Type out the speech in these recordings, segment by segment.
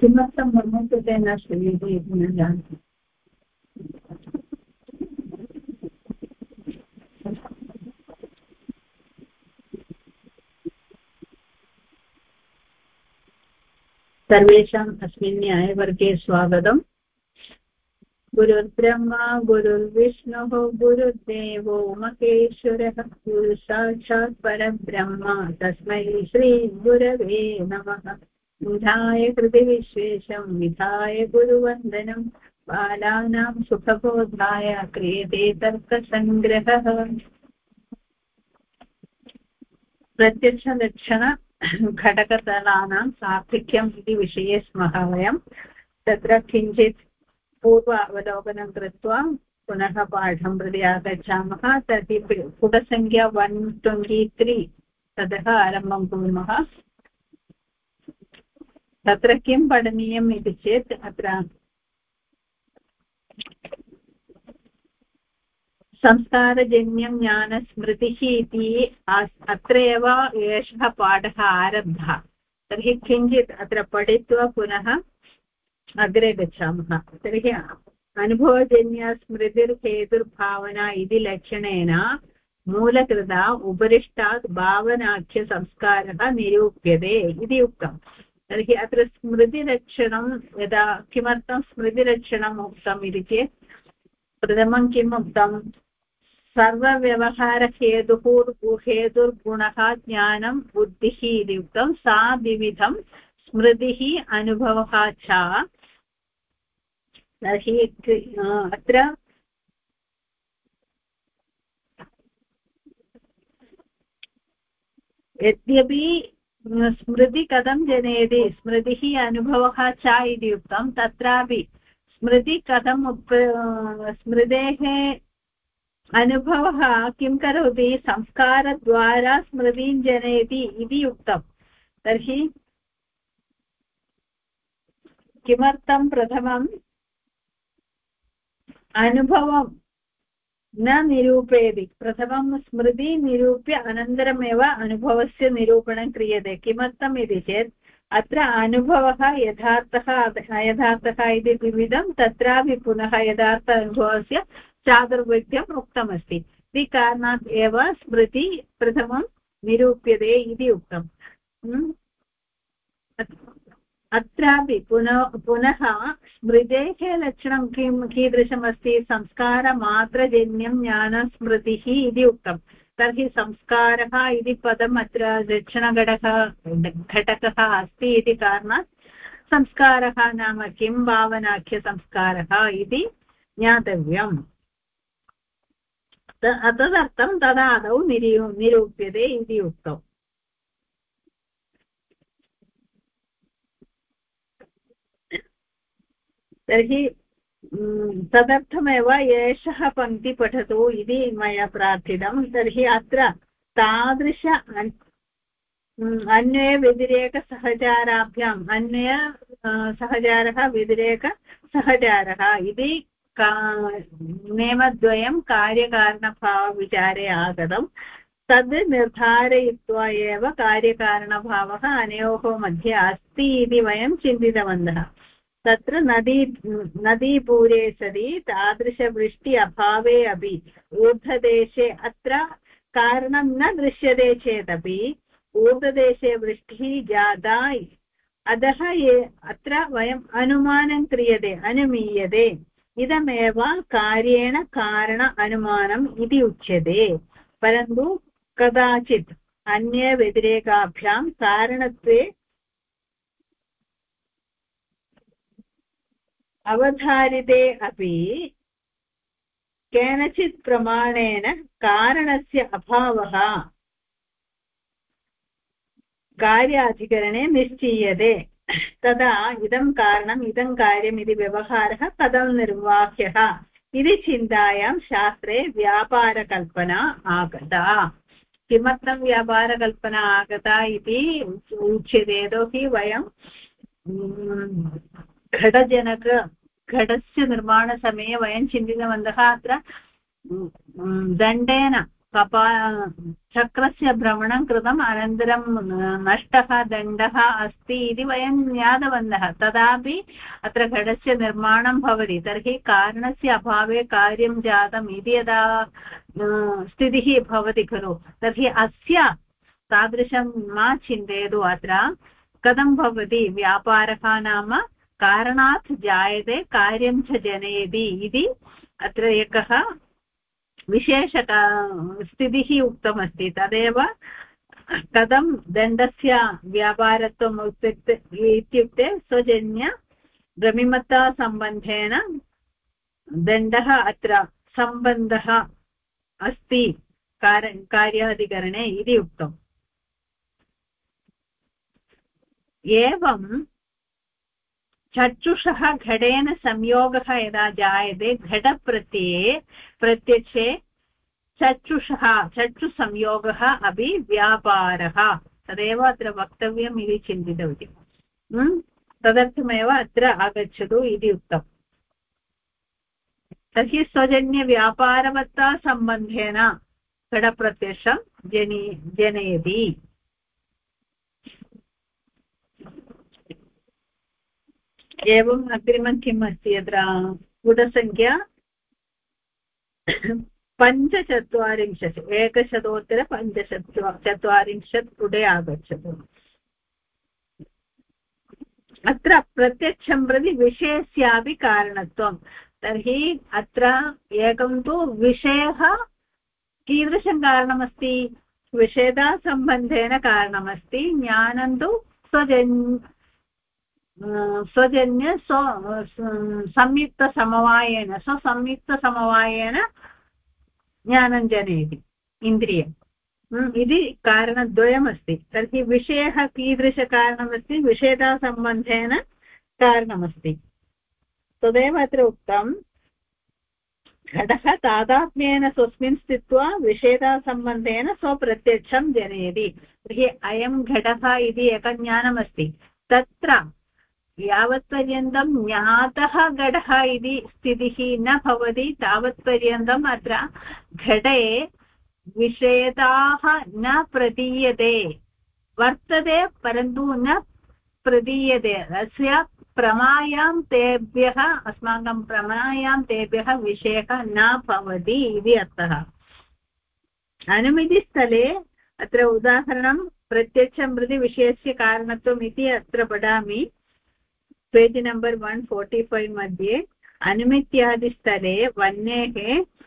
किमर्थं मम कृते न श्रूयते इति न जानामि। सर्वेषाम् अस्मिन् न्यायवर्गे स्वागतम्। गुरुर्ब्रह्मा गुरुर्विष्णुः गुरुर्देवो महेश्वरः गुरुसाक्षात् परब्रह्म तस्मै श्रीगुरवे नमः। विधाय कृति विश्वेशं विधाय गुरुवन्दनं बालानां सुखबोधाय क्रियते तर्कसङ्ग्रहः। प्रत्यक्षलक्षण घटकतलानां सार्थिक्यम् इति विषये स्मः वयं। तत्र किञ्चित् पूर्व अवलोकनं कृत्वा पुनः पाठं प्रति आगच्छामः। तर्हि पुटसङ्ख्या 123 ततः आरम्भं कुर्मः। तत्र किं पठनीयम् इति चेत् अत्र संस्कारजन्यं ज्ञानस्मृतिः इति अत्र एव एषः पाठः आरब्धः। तर्हि किञ्चित् अत्र पठित्वा पुनः अग्रे गच्छामः। तर्हि अनुभवजन्य स्मृतिर्हेतुर्भावना इति लक्षणेन मूलकृता उपरिष्टात् भावनाख्यसंस्कारः निरूप्यते इति उक्तम्। तर्हि अत्र स्मृतिलक्षणं यदा किमर्थं स्मृतिलक्षणम् उक्तम् इति चेत् प्रथमं किम् उक्तं सर्वव्यवहारहेतुर्गुणः ज्ञानं बुद्धिः इति उक्तं। सा द्विविधं स्मृतिः अनुभवः च। तर्हि अत्र यद्यपि स्मृति कथं जनयति स्मृतिः अनुभवः च इति उक्तं तत्रापि स्मृति कथं स्मृतेः अनुभवः किं करोति संस्कारद्वारा स्मृतिं जनयति इति उक्तं। तर्हि किमर्थं प्रथमम् अनुभवं न निरूपयति प्रथमं स्मृति निरूप्य अनन्तरमेव अनुभवस्य निरूपणं क्रियते। किमर्थम् इति चेत् अत्र अनुभवः यथार्थः अयथार्थः इति द्विविधं तत्रापि पुनः यथार्थ अनुभवस्य चातुर्विध्यम् उक्तमस्ति। इति कारणात् एव स्मृति प्रथमं निरूप्यते इति उक्तम्। अत्रापि पुनः स्मृतेः लक्षणं कीदृशमस्ति संस्कारमात्रजन्यं ज्ञानस्मृतिः इति उक्तं। तर्हि संस्कारः इति पदम् अत्र लक्षणघटकः अस्ति इति कारणात् संस्कारः नाम किं भावनाख्यसंस्कारः इति ज्ञातव्यम्। तदर्थं तदादौ निरूप्यते इति उक्तम्। तर्हि तदर्थमेव एषः पङ्क्ति पठतु इति मया प्रार्थितं। तर्हि अत्र तादृश अन्वयव्यतिरेकसहचाराभ्याम् सहचारः व्यतिरेकसहचारः इति नियमद्वयं कार्यकारणभावविचारे आगतं। तद् निर्धारयित्वा एव कार्यकारणभावः अनयोः मध्ये अस्ति इति वयं चिन्तितवन्तः। तत्र नदीपूरे सति तादृशवृष्टि अभावे अपि ऊर्ध्वदेशे अत्र कारणं न दृश्यते चेदपि ऊर्ध्वदेशे वृष्टिः जाता अतः अत्र वयम् अनुमानं क्रियते अनुमीयते। इदमेव कार्येण कारण अनुमानम् इति उच्यते। परन्तु कदाचित् अन्य व्यतिरेकाभ्यां कारणत्वे अवधारिते अपि केनचित् प्रमाणेन कारणस्य अभावः कार्याधिकरणे निश्चीयते। तदा इदं कारणम् इदं कार्यम् इति व्यवहारः कथं निर्वाह्यः इति चिन्तायां शास्त्रे व्यापारकल्पना आगता। किमर्थं व्यापारकल्पना आगता इति उच्यते। यतोहि वयं घटस्य निर्माणसमये वयं चिन्तितवन्तः अत्र दण्डेन कपा चक्रस्य भ्रमणं कृतम् अनन्तरं नष्टः दण्डः अस्ति इति वयं ज्ञातवन्तः तदापि अत्र घटस्य निर्माणं भवति तर्हि कारणस्य अभावे कार्यं जातम् इति यदा स्थितिः भवति खलु तर्हि अस्य तादृशं मा चिन्तयतु अत्र कथं भवति व्यापारः नाम कारणात् जायते कार्यं च जनयति इति अत्र एकः स्थितिः उक्तमस्ति तदेव कथं दण्डस्य व्यापारत्वम् इत्युक्ते स्वजन्य भ्रमिमत्तासम्बन्धेन दण्डः अत्र सम्बन्धः अस्ति कार्याधिकरणे इति उक्तम् एवं चक्षुषः घटेन संयोगः यदा जायते घटप्रत्यये प्रत्यक्षे चक्षुसंयोगः अपि व्यापारः तदेव अत्र वक्तव्यम् इति चिन्तितवती तदर्थमेव अत्र आगच्छतु इति उक्तम् तर्हि स्वजन्यव्यापारवत्ता सम्बन्धेन घटप्रत्यक्षं जनयति एवम् अग्रिमं किम् अस्ति अत्र पुटसङ्ख्या 45 145 पुटे आगच्छतु अत्र प्रत्यक्षं प्रति विषयस्यापि कारणत्वं तर्हि अत्र एकं तु विषयः कीदृशं कारणमस्ति विषयतासम्बन्धेन कारणमस्ति ज्ञानं तु स्वजन्य संयुक्तसमवायेन ज्ञानं जनयति इन्द्रियम् इति कारणद्वयमस्ति तर्हि विषयः कीदृशकारणमस्ति विषयतासम्बन्धेन कारणमस्ति तदेव अत्र उक्तं घटः तादात्म्येन स्वस्मिन् स्थित्वा विषयतासम्बन्धेन स्वप्रत्यक्षं जनयति तर्हि अयं घटः इति एकं ज्ञानमस्ति तत्र यावत्पर्यन्तं ज्ञातः घटः इति स्थितिः न भवति तावत्पर्यन्तम् अत्र घटे विषयताः न प्रतीयते वर्तते परन्तु न प्रतीयते अस्य प्रमायां तेभ्यः अस्माकं प्रमायां तेभ्यः विषयः न भवति इति अर्थः अनुमितिस्थले अत्र उदाहरणं प्रत्यक्षं प्रति विषयस्य कारणत्वम् इति अत्र पठामि पेज् नम्बर् 145 मध्ये अनुमित्यादिस्थले वह्नेः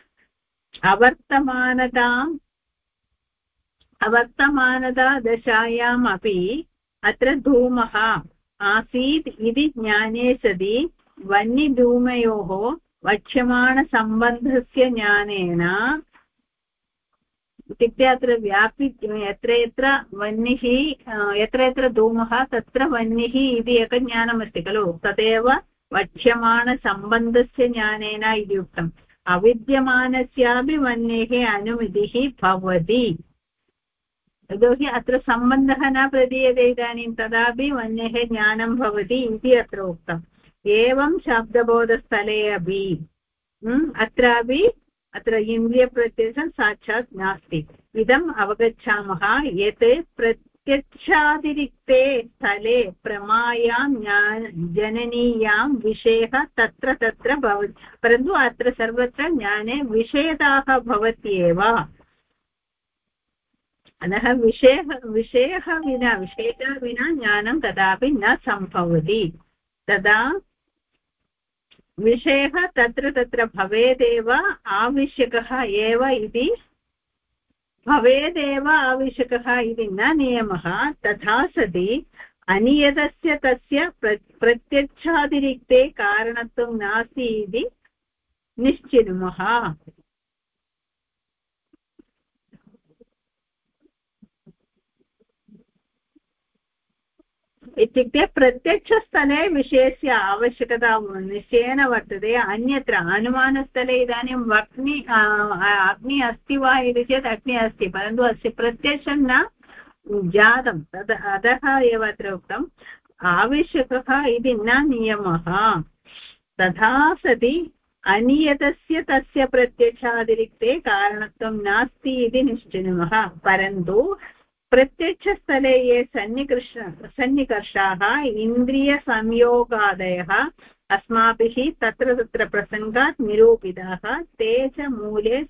अवर्तमानता दशायाम् अपि अत्र धूमः आसीत् इति ज्ञाने सति वह्निधूमयोः वक्ष्यमाणसम्बन्धस्य ज्ञानेन इत्युक्ते अत्र यत्र यत्र वह्निः यत्र यत्र धूमः तत्र वह्निः इति एकं ज्ञानमस्ति खलु तदेव वक्ष्यमाणसम्बन्धस्य ज्ञानेन इति उक्तम् अविद्यमानस्यापि वह्नेः अनुमितिः भवति यतोहि अत्र सम्बन्धः न प्रतीयते इदानीं तदापि वह्नेः ज्ञानं भवति इति अत्र उक्तम् एवं शब्दबोधस्थले अपि अत्रापि अत्र इन्द्रियप्रत्यक्षं साक्षात् नास्ति इदम् अवगच्छामः यत् प्रत्यक्षातिरिक्ते स्थले प्रमायां जननीयां विषयः तत्र तत्र भवति परन्तु अत्र सर्वत्र ज्ञाने विषयताः भवत्येव अतः विषयः विषयता विना ज्ञानं कदापि न सम्भवति तदा विषयः तत्र तत्र भवेदेव आवश्यकः एव इति भवेदेव आवश्यकः इति न नियमः तथा सति अनियतस्य तस्य प्रत्यक्षातिरिक्ते कारणत्वं नास्ति इति निश्चिनुमः इत्युक्ते प्रत्यक्षस्थले विषयस्य आवश्यकता निश्चयेन वर्तते अन्यत्र अनुमानस्थले इदानीं अग्नि अस्ति वा इति चेत् अग्नि अस्ति परन्तु अस्य प्रत्यक्षं न जातं अतः एव अत्र उक्तम् आवश्यकः इति न नियमः तथा सति अनियतस्य तस्य प्रत्यक्षातिरिक्ते कारणत्वं नास्ति इति निश्चिनुमः परन्तु प्रत्यक्षस्थले ये सन्निकर्षाः इन्द्रियसंयोगादयः अस्माभिः तत्र तत्र प्रसङ्गात् निरूपिताः ते च मूले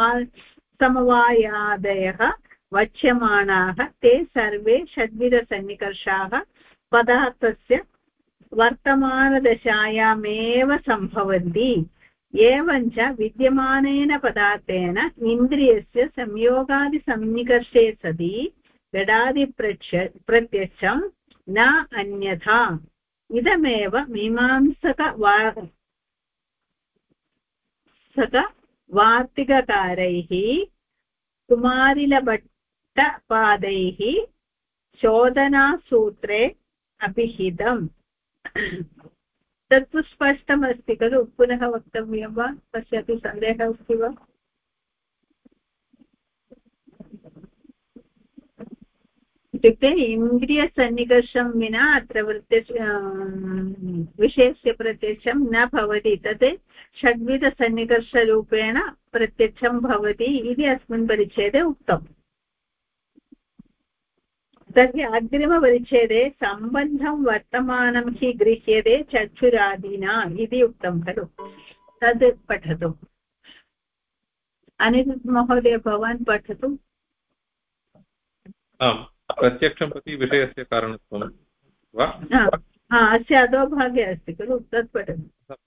समवायादयः वक्ष्यमाणाः ते सर्वे षड्विधसन्निकर्षाः पदार्थस्य वर्तमानदशायामेव सम्भवन्ति एवञ्च विद्यमानेन पदार्थेन इन्द्रियस्य संयोगादिसन्निकर्षे सति घटादिप्रत्यक्षं न अन्यथा इदमेव वार्तिककारैः कुमारिलभट्टपादैः चोदनासूत्रे अभिहितम् तत्तु स्पष्टमस्ति खलु पुनः वक्तव्यं वा कस्यापि सन्देहः अस्ति वा इत्युक्ते इन्द्रियसन्निकर्षं विना अत्र विषयस्य प्रत्यक्षं न भवति तत् षड्विधसन्निकर्षरूपेण प्रत्यक्षं भवति इति अस्मिन् परिच्छेदे उक्तम् तर्हि अग्रिमपरिच्छेदे सम्बन्धं वर्तमानं हि गृह्यते चक्षुरादिना इति उक्तं खलु तद् पठतु अनिरुद्ध महोदय भवान् पठतु आम् प्रत्यक्षं प्रति विषयस्य कारणत्वं वा अस्य अधोभागे अस्ति खलु तत् पठतु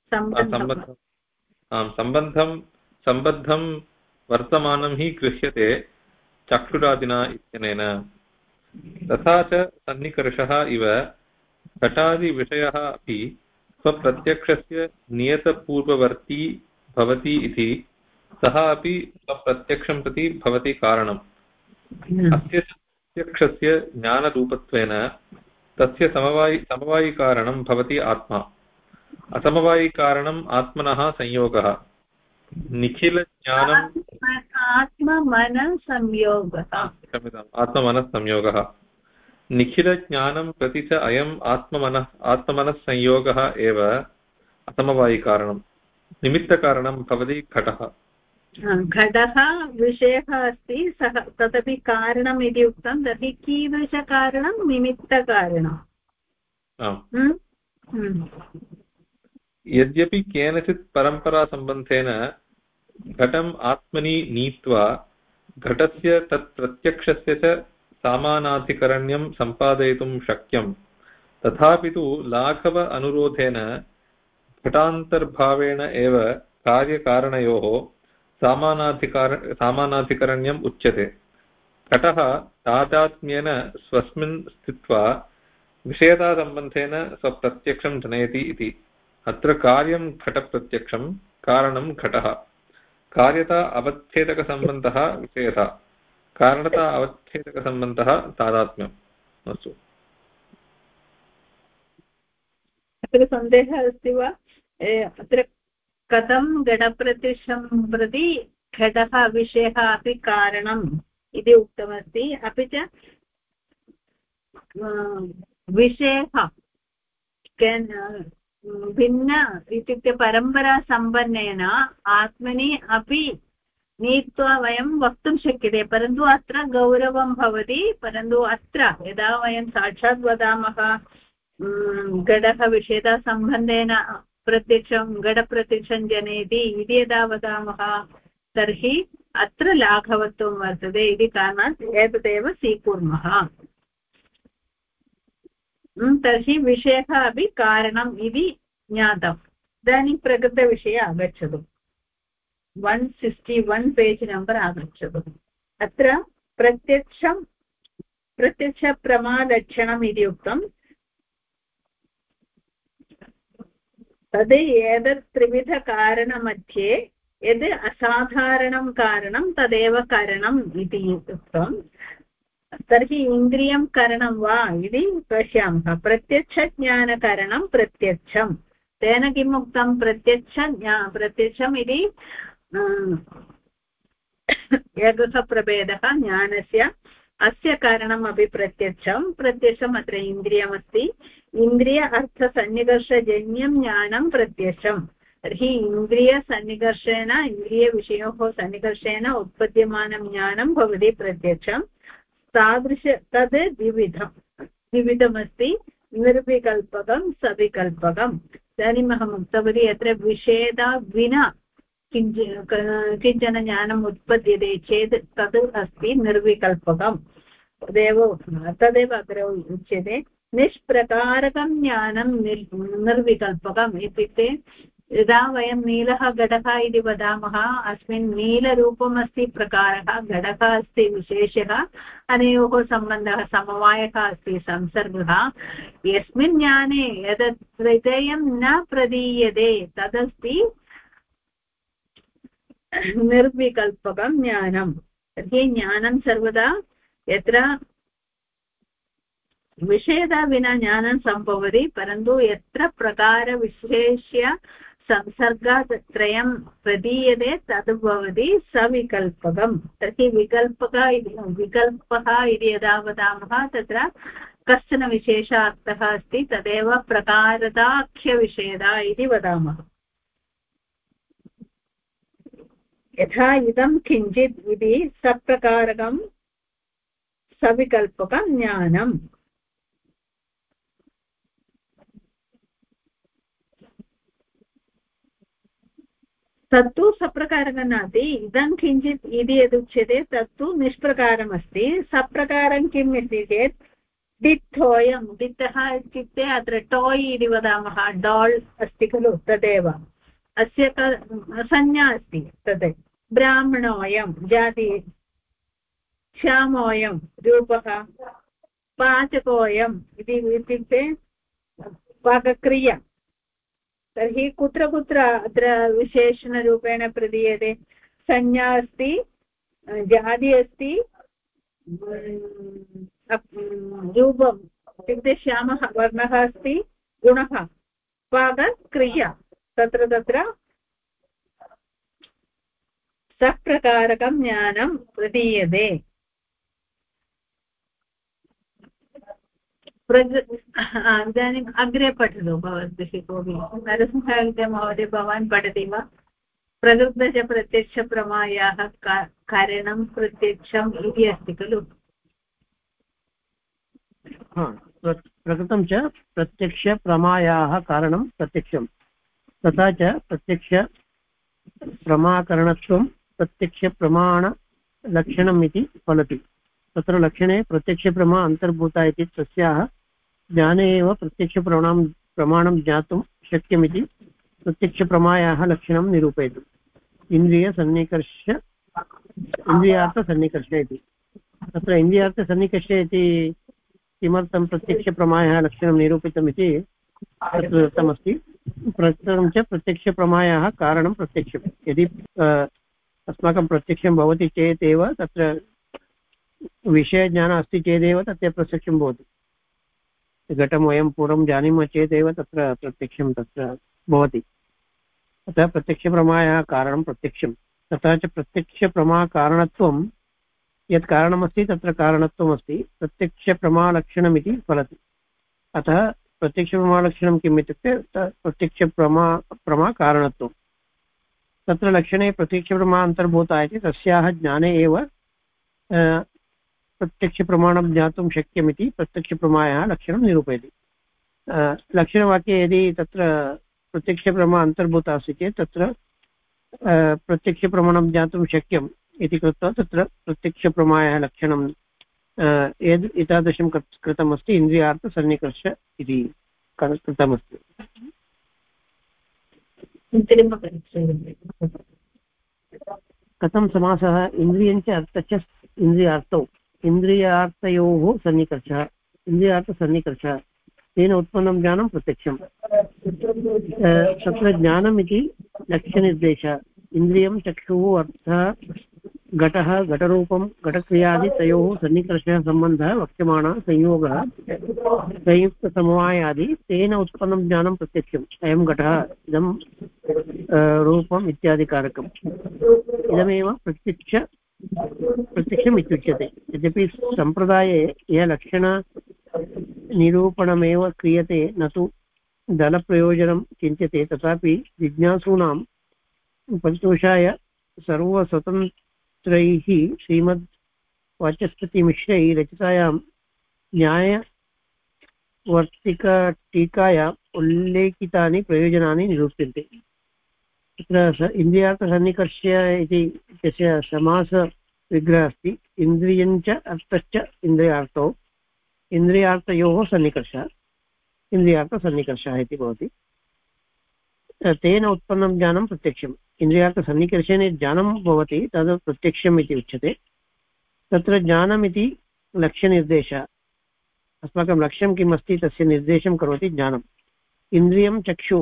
सम्बद्धं वर्तमानं हि गृह्यते चक्षुरादिना इत्यनेन तथा च सन्निकर्षः इव घटादिविषयः अपि स्वप्रत्यक्षस्य नियतपूर्ववर्ती भवति इति सः अपि स्वप्रत्यक्षं प्रति भवति कारणम् अस्य प्रत्यक्षस्य ज्ञानरूपत्वेन तस्य समवायिकारणं भवति आत्मा असमवायिकारणं आत्मनः संयोगः आत्ममनस्संयोगः निखिलज्ञानं प्रति च अयम् आत्ममनस्संयोगः एव असमवायिकारणं निमित्तकारणं भवति घटः विषयः अस्ति सः तदपि कारणम् इति उक्तं तर्हि कीदृशकारणं निमित्तकारणम् यद्यपि केनचित् परम्परासम्बन्धेन घटम् आत्मनि नीत्वा घटस्य तत्प्रत्यक्षस्य च सामानाधिकरण्यं सम्पादयितुं शक्यं तथापि तु लाघव अनुरोधेन घटान्तर्भावेण एव कार्यकारणयोः सामानाधिकरण्यम् उच्यते घटः तादात्म्येन स्वस्मिन् स्थित्वा विषयतासम्बन्धेन स्वप्रत्यक्षं जनयति इति अत्र कार्यं घटप्रत्यक्षं कारणं घटः कार्यता अवच्छेदकसम्बन्धः विषयता कारणता अवच्छेदकसम्बन्धः तादात्म्यम् अस्तु अत्र सन्देहः अस्ति वा अत्र कथं घटप्रत्यक्षं प्रति घटः विषयः अपि कारणम् इति उक्तमस्ति अपि च विषयः भिन्न इत्युक्ते परम्परासम्पन्नेन आत्मनि अपि नीत्वा वयं वक्तुं शक्यते परन्तु अत्र गौरवं भवति परन्तु अत्र यदा वयं साक्षात् वदामः घटः विषयतासम्बन्धेन प्रत्यक्षं घटप्रत्यक्षं जनयति इति यदा वदामः तर्हि अत्र लाघवत्वं वर्तते इति कारणात् एतदेव स्वीकुर्मः तर्हि विषयः अपि कारणम् इति ज्ञातम् इदानीं प्रकृतविषये आगच्छतु 161 पेज् नम्बर् आगच्छतु अत्र प्रत्यक्षप्रमालक्षणम् इति उक्तं तद् एतत् त्रिविधकारणमध्ये यद् असाधारणं कारणं तदेव कारणम् इति उक्तं तर्हि इन्द्रियं करणं वा इति पश्यामः प्रत्यक्षज्ञानकरणं प्रत्यक्षं तेन किम् उक्तं प्रत्यक्षम् इति एकः प्रभेदः ज्ञानस्य अस्य कारणम् अपि प्रत्यक्षम् अत्र इन्द्रियमस्ति इन्द्रिय अर्थसन्निकर्षजन्यं ज्ञानं प्रत्यक्षं तर्हि इन्द्रियसन्निकर्षेण इन्द्रियविषयोः सन्निकर्षेण उत्पद्यमानं ज्ञानं भवति प्रत्यक्षं तादृश तद् द्विविधमस्ति निर्विकल्पकं सविकल्पकम् इदानीम् अहम् उक्तवती यत्र विषेदा विना किञ्चन ज्ञानम् उत्पद्यते चेत् तद् अस्ति निर्विकल्पकम् तदेव अग्रे उच्यते निष्प्रकारकं ज्ञानं निर्विकल्पकम् इत्युक्ते यदा वयं नीलः घटः इति वदामः अस्मिन् नीलरूपम् अस्ति प्रकारः घटः अस्ति विशेषः अनयोः सम्बन्धः समवायः अस्ति संसर्गः यस्मिन् ज्ञाने यत् त्रयं न प्रदीयते तदस्ति निर्विकल्पकं ज्ञानं तर्हि ज्ञानं सर्वदा यत्र विषयदा विना ज्ञानं सम्भवति परन्तु यत्र प्रकारविशेष्य संसर्गत्रयं प्रदीयते तद् भवति सविकल्पकं तर्हि विकल्पः इति यदा वदामः तत्र कश्चन विशेषार्थः अस्ति तदेव प्रकारदाख्यविषयदा इति वदामः यथा इदं किञ्चित् इति सप्रकारकं सविकल्पकं ज्ञानम् तत्तु सप्रकारकं नास्ति इदं किञ्चित् इति यदुच्यते तत्तु निष्प्रकारमस्ति सप्रकारं किम् इति चेत् दित्थोयं दित्तः इत्युक्ते अत्र टोय् इति वदामः डाल् अस्ति खलु तदेव अस्य संज्ञा अस्ति तद् ब्राह्मणोऽयं जाति श्यामोऽयं रूपः पाचकोऽयम् इत्युक्ते पाकक्रिया तर्हि कुत्र कुत्र अत्र विशेषणरूपेण प्रदीयते संज्ञा अस्ति जाति अस्ति रूपम् इत्युक्ते श्यामः वर्णः अस्ति गुणः पाकक्रिया तत्र सप्रकारकं ज्ञानं प्रदीयते इदानीम् अग्रे पठतु भवद्भिः कोऽपि नरसिंहमहोदय भवान् पठति वा प्रकृतच प्रत्यक्षप्रमायाः कारणं प्रत्यक्षम् इति अस्ति खलु प्रकृतं च प्रत्यक्षप्रमायाः कारणं प्रत्यक्षं तथा च प्रत्यक्षप्रमाकरणत्वं प्रत्यक्षप्रमाणलक्षणम् इति फलति तत्र लक्षणे प्रत्यक्षप्रमा अन्तर्भूता इति तस्याः ज्ञाने एव प्रमाणं ज्ञातुं शक्यमिति प्रत्यक्षप्रमायाः लक्षणं निरूपयति इन्द्रियार्थसन्निकर्ष इति तत्र इन्द्रियार्थसन्निकर्ष इति किमर्थं प्रत्यक्षप्रमायाः लक्षणं निरूपितमिति तत्र दत्तमस्ति प्रथमं च प्रत्यक्षप्रमायाः कारणं प्रत्यक्षं यदि अस्माकं प्रत्यक्षं भवति चेत् एव तत्र विषयज्ञानम् अस्ति चेदेव तत्र प्रत्यक्षं भवति घटं वयं पूर्वं जानीमः चेदेव तत्र प्रत्यक्षं तत्र भवति अतः प्रत्यक्षप्रमायाः कारणं प्रत्यक्षं तथा च प्रत्यक्षप्रमाकारणत्वं यत् कारणमस्ति तत्र कारणत्वमस्ति प्रत्यक्षप्रमालक्षणमिति फलति अतः प्रत्यक्षप्रमालक्षणं किम् इत्युक्ते प्रत्यक्षप्रमाकारणत्वं तत्र लक्षणे प्रत्यक्षप्रमा अन्तर्भूता इति तस्याः ज्ञाने एव प्रत्यक्षप्रमाणं ज्ञातुं शक्यमिति प्रत्यक्षप्रमायाः लक्षणं निरूपयति लक्षणवाक्ये यदि तत्र प्रत्यक्षप्रमा अन्तर्भूता अस्ति चेत् तत्र प्रत्यक्षप्रमाणं ज्ञातुं शक्यम् इति कृत्वा तत्र प्रत्यक्षप्रमायाः लक्षणं यद् एतादृशं कृतमस्ति इन्द्रियार्थसन्निकर्ष इति कृतमस्ति कथं समासः इन्द्रियञ्च अर्थश्च इन्द्रियार्थौ इन्द्रियार्थयोः सन्निकर्षः इन्द्रियार्थसन्निकर्षः तेन उत्पन्नं ज्ञानं प्रत्यक्षं तत्र ज्ञानम् इति लक्ष्यनिर्देशः इन्द्रियं चक्षुः अर्थः घटः घटरूपं घटक्रियादि तयोः सन्निकर्षः सम्बन्धः वक्ष्यमाणः संयोगः संयुक्तसमवायादि तेन उत्पन्नं ज्ञानं प्रत्यक्षम् अयं घटः इदं रूपम् इत्यादिकारकम् इदमेव प्रत्यक्षम् इत्युच्यते यद्यपि सम्प्रदाये यः लक्षणनिरूपणमेव क्रियते न तु दलप्रयोजनं चिन्त्यते तथापि जिज्ञासूनां परितोषाय सर्वस्वतन्त्रैः श्रीमद्वाचस्पतिमिश्रैः रचितायां न्यायवर्तिकटीकाया उल्लेखितानि प्रयोजनानि निरूप्यन्ते। तत्र इन्द्रियार्थसन्निकर्ष्य इति तस्य समासविग्रहः अस्ति। इन्द्रियञ्च अर्थश्च इन्द्रियार्थौ इन्द्रियार्थयोः सन्निकर्षः इन्द्रियार्थसन्निकर्षः इति भवति। तेन उत्पन्नं ज्ञानं प्रत्यक्षम्। इन्द्रियार्थसन्निकर्षेण ज्ञानं भवति तद् प्रत्यक्षम् इति उच्यते। तत्र ज्ञानमिति लक्ष्यनिर्देशः। अस्माकं लक्ष्यं किम् अस्ति तस्य निर्देशं करोति ज्ञानम्। इन्द्रियं चक्षु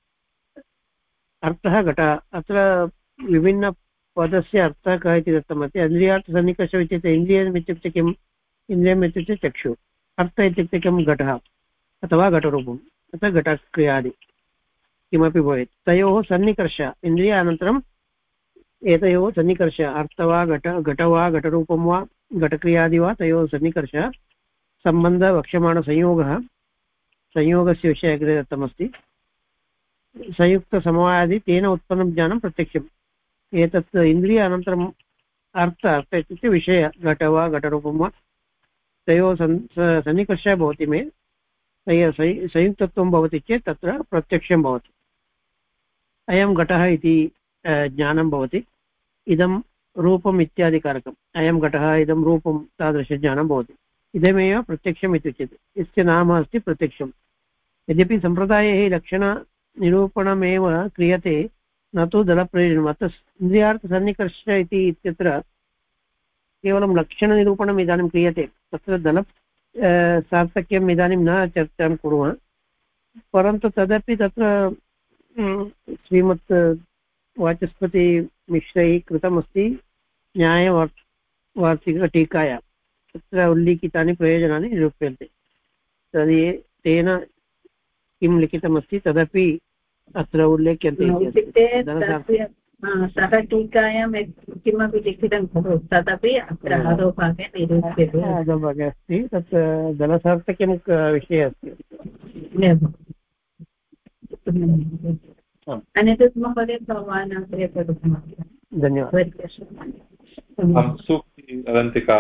अर्थः घटः। अत्र विभिन्नपदस्य अर्थः कः इति दत्तमस्ति। इन्द्रियार्थसन्निकर्षः इत्युक्ते इन्द्रियम् इत्युक्ते किम्? इन्द्रियम् इत्युक्ते चक्षु। अर्थ इत्युक्ते किं? घटः अथवा घटरूपम् अथवा घटक्रियादि किमपि भवेत्। तयोः सन्निकर्षः इन्द्रिय अनन्तरम् एतयोः सन्निकर्षः अर्थ वा घट वा घटरूपं वा घटक्रियादि वा तयोः सन्निकर्षः सम्बन्धः वक्ष्यमाणसंयोगः। संयोगस्य विषये अग्रे दत्तमस्ति। संयुक्तसमवायादि तेन उत्पन्नं ज्ञानं प्रत्यक्षम्। एतत् इन्द्रिय अनन्तरम् अर्थ इत्युक्ते विषय घट वा घटरूपं वा तयोः सन्निकर्षः भवति मे संयुक्तत्वं भवति चेत् तत्र प्रत्यक्षं भवति। अयं घटः इति ज्ञानं भवति। इदं रूपम् इत्यादिकारकम्। अयं घटः इदं रूपं तादृशज्ञानं भवति। इदमेव प्रत्यक्षम् इत्युच्यते। यस्य नाम अस्ति प्रत्यक्षम्। यद्यपि सम्प्रदाये लक्षणनिरूपणमेव क्रियते न तु दलप्रयोजनम्। अतः इन्द्रियार्थसन्निकर्ष इति इत्यत्र केवलं लक्षणनिरूपणम् इदानीं क्रियते। तत्र दल सार्थक्यम् इदानीं न चर्चां कुर्मः। परन्तु तदपि तत्र श्रीमत् वाचस्पतिमिश्रैः कृतमस्ति न्यायवार्तिकटीकाया। तत्र उल्लिखितानि प्रयोजनानि निरूप्यन्ते। तेन किं लिखितमस्ति तदपि अत्र उल्लेख्यन्ते। सः टीकायां किमपि लिखितं खलु तदपि अत्र अधोभागे निरूप्यते। अधोभागे अस्ति। तत् दलसार्थक्यं विषये अस्ति। अन्यत् महोदय भवान् अग्रे पठितुमस्ति। धन्यवादः। सूक्ति अदन्तिका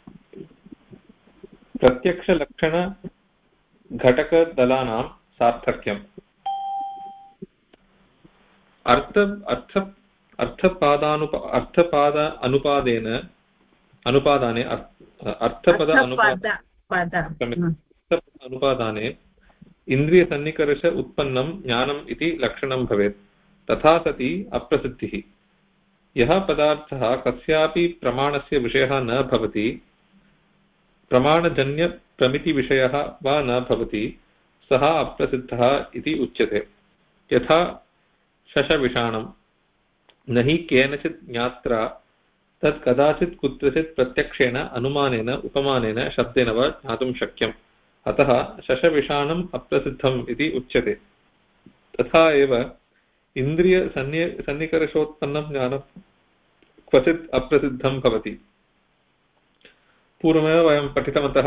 प्रत्यक्षलक्षणघटकदलानां सार्थक्यम्। अनुपादाने इन्द्रियसन्निकर्ष उत्पन्नं ज्ञानम् इति लक्षणं भवेत्। तथा सति अप्रसिद्धिः। यः पदार्थः कस्यापि प्रमाणस्य विषयः न भवति प्रमाणजन्यप्रमितिविषयः वा न भवति सः अप्रसिद्धः इति उच्यते। यथा शशविषाणं न हि केनचित् ज्ञात्रा तत् कदाचित् कुत्रचित् प्रत्यक्षेण अनुमानेन उपमानेन शब्देन वा ज्ञातुं शक्यम्। अतः शशविषाणम् अप्रसिद्धम् इति उच्यते। तथा एव इन्द्रियसन्निकर्षोत्पन्नं ज्ञानं क्वचित् अप्रसिद्धं भवति। पूर्वमेव वयं पठितवन्तः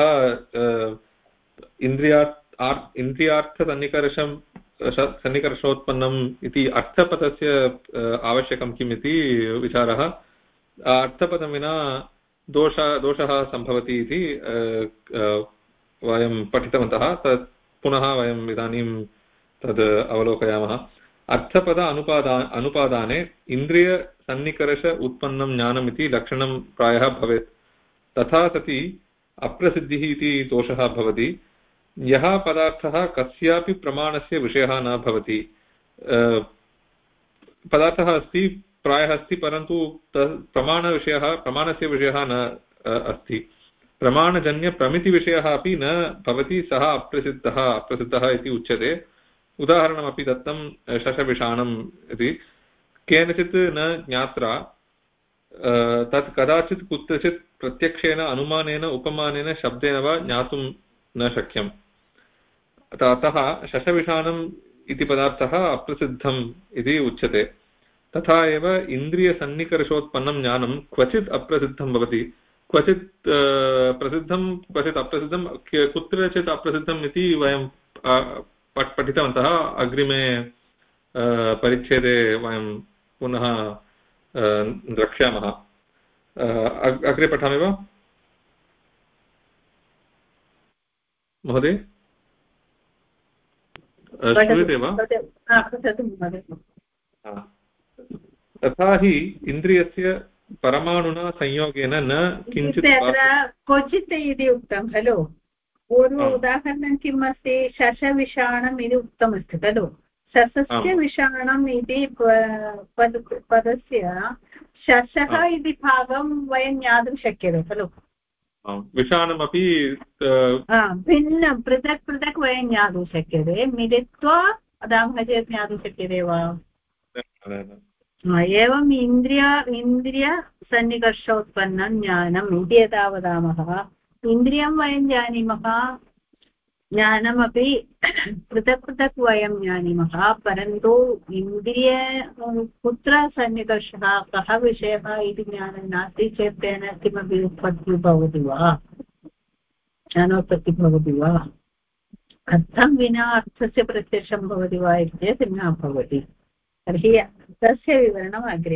सन्निकर्षोत्पन्नम् इति अर्थपदस्य आवश्यकं किम् इति विचारः। अर्थपदं विना दोषः सम्भवति इति वयं पठितवन्तः। तत् पुनः वयम् इदानीं तद् अवलोकयामः। अर्थपद अनुपादाने इन्द्रियसन्निकर्ष उत्पन्नं ज्ञानमिति लक्षणं प्रायः भवेत्। तथा सति अप्रसिद्धिः इति दोषः भवति। यः पदार्थः कस्यापि प्रमाणस्य विषयः न भवति। पदार्थः अस्ति प्रायः अस्ति परन्तु प्रमाणस्य विषयः न अस्ति। प्रमाणजन्यप्रमितिविषयः अपि न भवति सः अप्रसिद्धः इति उच्यते। उदाहरणमपि दत्तं शशविषाणम् इति। केनचित् न ज्ञात्रा तत् कदाचित् कुत्रचित् प्रत्यक्षेण अनुमानेन उपमानेन शब्देन वा ज्ञातुं न शक्यम्। अतः शशविषाणम् इति पदार्थः अप्रसिद्धम् इति उच्यते। तथा एव इन्द्रियसन्निकर्षोत्पन्नं ज्ञानं क्वचित् अप्रसिद्धं भवति। क्वचित् प्रसिद्धं क्वचित् अप्रसिद्धं कुत्रचित् अप्रसिद्धम् इति वयं पठितवन्तः अग्रिमे परिच्छेदे वयं पुनः द्रक्ष्यामः अग्रे पठामि वा महोदय श्रूयते वा तथा हि इन्द्रियस्य परमाणुना संयोगेन न किञ्चित् क्वचित् इति उक्तं खलु पूर्व उदाहरणं किम् अस्ति शशविषाणम् इति उक्तमस्ति खलु शशस्य विषाणम् इति पदस्य शशः इति भागं वयं ज्ञातुं शक्यते खलु विषाणमपि भिन्नं पृथक् पृथक् वयं ज्ञातुं शक्यते मिलित्वा वदामः चेत् ज्ञातुं शक्यते वा एवम् इन्द्रियसन्निकर्षोत्पन्नं ज्ञानम् इति यदा वदामः इन्द्रियं वयं जानीमः ज्ञानमपि पृथक् पृथक् वयं जानीमः परन्तु इन्द्रिय कुत्र सन्निकर्षः कः विषयः इति ज्ञानं नास्ति चेत् तेन किमपि उत्पत्तिः भवति वा ज्ञानोत्पत्तिः भवति वा अर्थं विना अर्थस्य प्रत्यक्षं भवति वा इति चेत् न भवति तर्हि तस्य विवरणम् अग्रे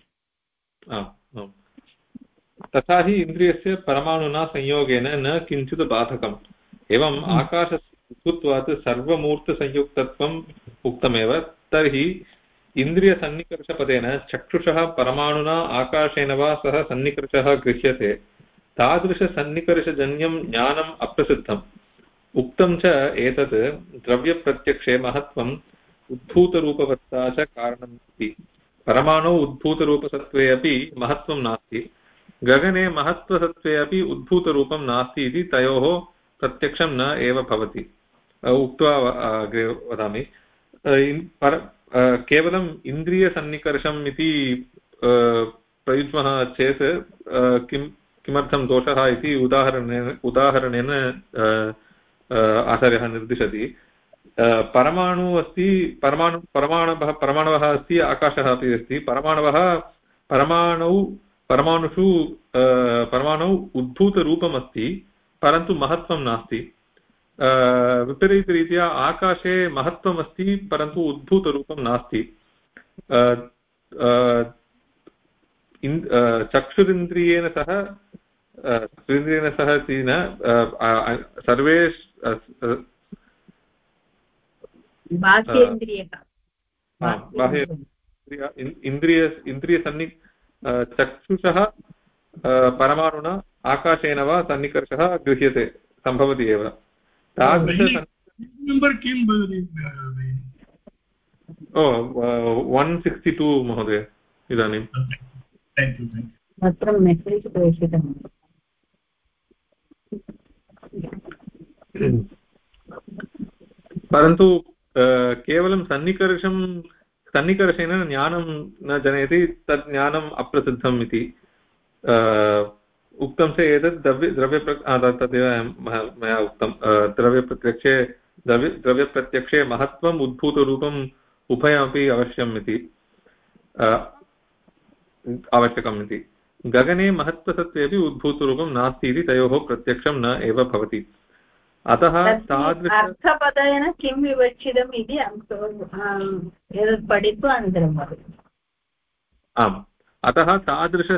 तथा हि इन्द्रियस्य परमाणुना संयोगेन न किञ्चित् बाधकम् एवम् आकाशस्य भूत्वात् सर्वमूर्तसंयुक्तत्वम् उक्तमेव तर्हि इन्द्रियसन्निकर्षपदेन चक्षुषः परमाणुना आकाशेन वा सह सन्निकर्षः गृह्यते तादृशसन्निकर्षजन्यं ज्ञानम् अप्रसिद्धम् उक्तं च एतत् द्रव्यप्रत्यक्षे महत्त्वम् उद्भूतरूपवत्ता च कारणम् इति परमाणौ उद्भूतरूपसत्त्वे अपि महत्त्वं नास्ति गगने महत्त्वसत्त्वे अपि उद्भूतरूपं नास्ति इति तयोः प्रत्यक्षं न एव भवति उक्त्वा अग्रे वदामि केवलम् इन्द्रियसन्निकर्षम् इति प्रयुज्मः चेत् किमर्थं दोषः इति उदाहरणेन आचार्यः निर्दिशति परमाणु अस्ति परमाणवः अस्ति आकाशः अपि अस्ति परमाणुषु उद्भूतरूपमस्ति परन्तु महत्त्वं नास्ति विपरीतरीत्या आकाशे महत्त्वमस्ति परन्तु उद्भूतरूपं नास्ति चक्षुरिन्द्रियेण सह तेन सर्वे चक्षुषः परमाणुना आकाशेन वा सन्निकर्षः गृह्यते सम्भवति एव तादृश 162 महोदय इदानीं अत्र मेसेज् प्रेषितं परन्तु केवलं सन्निकर्षेण ज्ञानं न जनयति तत् ज्ञानम् अप्रसिद्धम् इति उक्तं च एतत् तदेव मया उक्तं द्रव्यप्रत्यक्षे महत्त्वम् उद्भूतरूपम् उभयमपि आवश्यकम् इति गगने महत्त्वसत्त्वे अपि उद्भूतरूपं नास्ति इति तयोः प्रत्यक्षं न एव भवति अतः अर्थपदेन किं विवक्षितम् इति एतत् पठित्वा अनन्तरं वदतु आम् अतः तादृश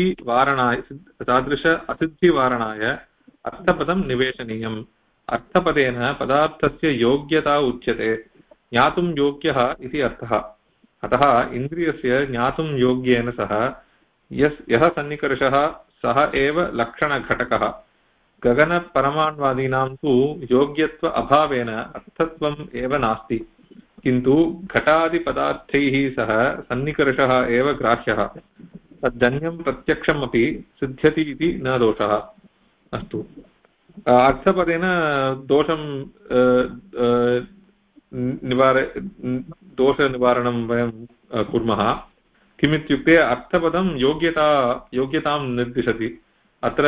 असिद्धिवारणाय अर्थपदं निवेशनीयम् अर्थपदेन पदार्थस्य योग्यता उच्यते ज्ञातुं योग्यः इति अर्थः अतः इन्द्रियस्य ज्ञातुं योग्येन सह यः सन्निकर्षः सः एव लक्षणघटकः गगनपरमाण्वादीनां तु योग्यत्व अभावेन अर्थत्वम् एव नास्ति किन्तु घटादिपदार्थैः सह सन्निकर्षः एव ग्राह्यः तज्जन्यं प्रत्यक्षमपि सिद्ध्यति इति न दोषः अस्तु अर्थपदेन दोषनिवारणं वयं कुर्मः किमित्युक्ते अर्थपदं योग्यतां निर्दिशति अत्र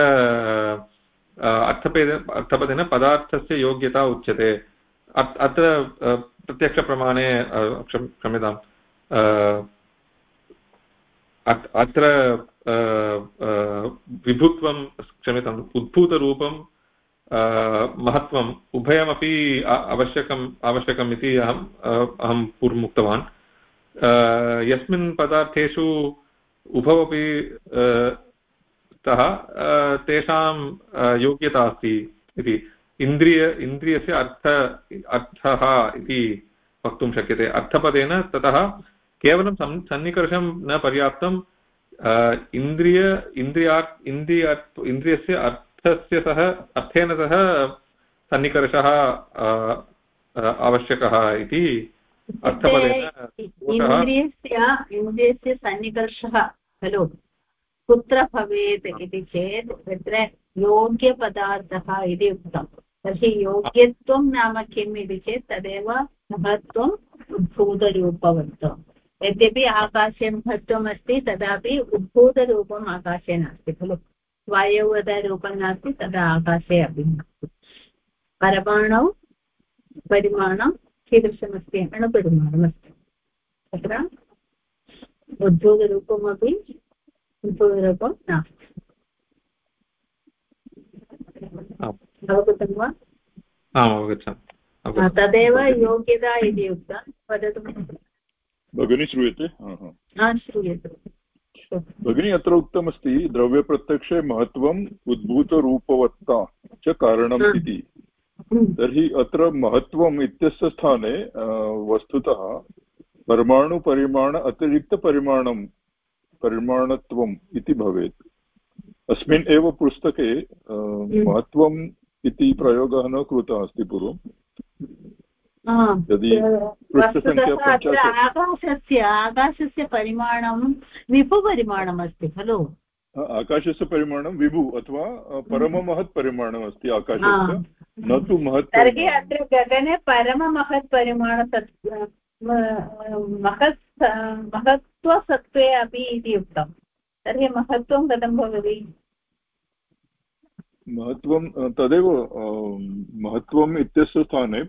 अर्थपदेन पदार्थस्य योग्यता उच्यते अत्र प्रत्यक्षप्रमाणे क्षम्यताम् अत्र विभुत्वं क्षम्यताम् उद्भूतरूपं महत्त्वम् उभयमपि आवश्यकम् इति अहं पूर्वम् उक्तवान्। यस्मिन् पदार्थेषु उभौ अपि स्तः तेषां योग्यता अस्ति इति इन्द्रियस्य अर्थः इति वक्तुं शक्यते अर्थपदेन। ततः केवलं सन्निकर्षं न पर्याप्तं, इन्द्रियस्य अर्थेन सह सन्निकर्षः आवश्यकः इति अर्थपदेन। इन्द्रियस्य सन्निकर्षः खलु कुत्र भवेत् इति चेत् तत्र योग्यपदार्थः इति उक्तं। तर्हि योग्यत्वं नाम किम् इति चेत् तदेव महत्त्वम् उद्भूतरूपवत्वम्। यद्यपि आकाशे महत्त्वम् अस्ति तदापि उद्भूतरूपम् आकाशे नास्ति खलु। वायौ यदा रूपं नास्ति तदा आकाशे अपि नास्ति। परमाणौ परिमाणं कीदृशमस्ति? अणुपरिमाणमस्ति। तत्र उद्भूतरूपमपि उद्भूतरूपं नास्ति। अवगतं वा? आम्, अवगच्छामि। तदेव योग्यता इति उक्तं। वदतु भगिनी। श्रूयते? श्रूयते भगिनी। अत्र उक्तमस्ति द्रव्यप्रत्यक्षे महत्त्वम् उद्भूतरूपवत्ता च कारणम् इति। तर्हि अत्र महत्त्वम् इत्यस्य स्थाने वस्तुतः परमाणुपरिमाण परिमाणत्वम् इति भवेत्। अस्मिन् एव पुस्तके महत्त्वम् इति प्रयोगः न कृतः अस्ति पूर्वं। यदि आकाशस्य परिमाणं विभुपरिमाणम् अस्ति खलु। आकाशस्य परिमाणं विभु अथवा परममहत् परिमाणम् अस्ति आकाशस्य, न तु महत्। तर्हि अत्र गगने परममहत्परिमाण महत्त्वसत्त्वे अपि इति उक्तं। तर्हि महत्त्वं कथं भवति? महत्त्वं तदेव महत्त्वम् इत्यस्य स्थाने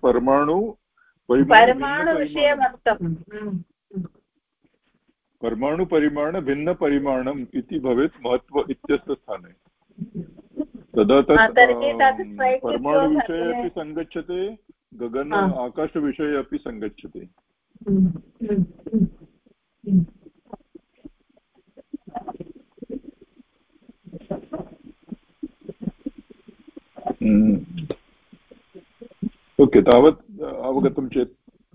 परमाणुपरिमाण भिन्नपरिमाणम् इति भवेत् महत्त्व इत्यस्य स्थाने। तदा तत् परमाणुविषये अपि सङ्गच्छते, गगन आकाशविषये अपि सङ्गच्छते। ओके, तावत् अवगतं चेत्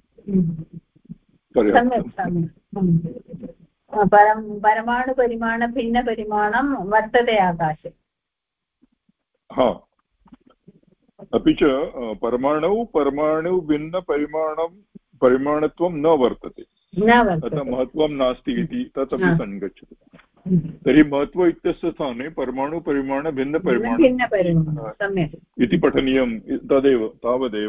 परमाणुपरिमाण भिन्नपरिमाणं वर्तते आकाशे। हा, अपि च परमाणु भिन्नपरिमाणत्वं न वर्तते, अतः महत्त्वं नास्ति इति तदपि सङ्गच्छति। तर्हि महत्त्व इत्यस्य स्थाने परमाणुपरिमाण भिन्नपरिमाण इति पठनीयं। तावदेव।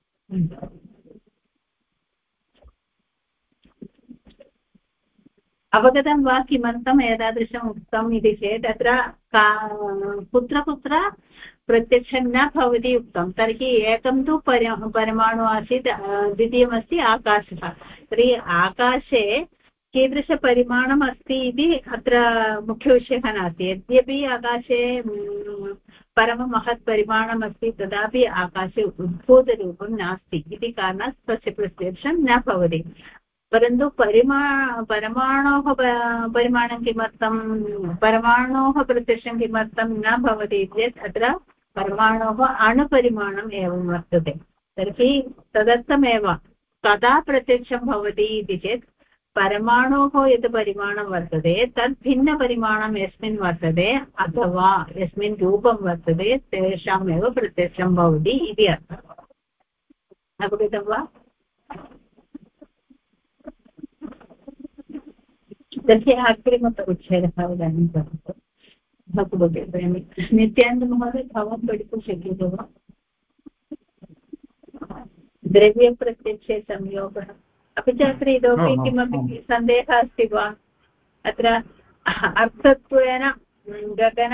अवगतं वा किमर्थम् एतादृशम् उक्तम् इति चेत् अत्र कुत्र कुत्र प्रत्यक्षं न भवति उक्तं। तर्हि एकं तु परमाणु आसीत्, द्वितीयमस्ति आकाशः। तर्हि आकाशे कीदृशपरिमाणम् अस्ति इति अत्र मुख्यविषयः नास्ति। यद्यपि आकाशे परममहत् परिमाणम् अस्ति तदापि आकाशे उद्भूतरूपं नास्ति इति कारणात् तस्य प्रत्यक्षं न भवति। परन्तु परमाणोः परिमाणं किमर्थं, परमाणोः प्रत्यक्षं किमर्थं न भवति चेत् अत्र परमाणोः अणुपरिमाणम् एवं वर्तते। तर्हि तदर्थमेव कदा प्रत्यक्षं भवति इति चेत् परमाणोः यत् परिमाणं वर्तते तद् भिन्नपरिमाणं यस्मिन् वर्तते अथवा यस्मिन् रूपं वर्तते तेषामेव प्रत्यक्षं भवति इति अर्थः। अवगतं वा? तस्य अग्रिमपरिच्छेदः इदानीं भवतु। नित्यानन्दमहोदय, भवान् पठितुं शक्यते वा? द्रव्यप्रत्यक्षे संयोगः। अपि च अत्र इतोपि किमपि सन्देहः अस्ति वा? अत्र अर्थत्वेन गगन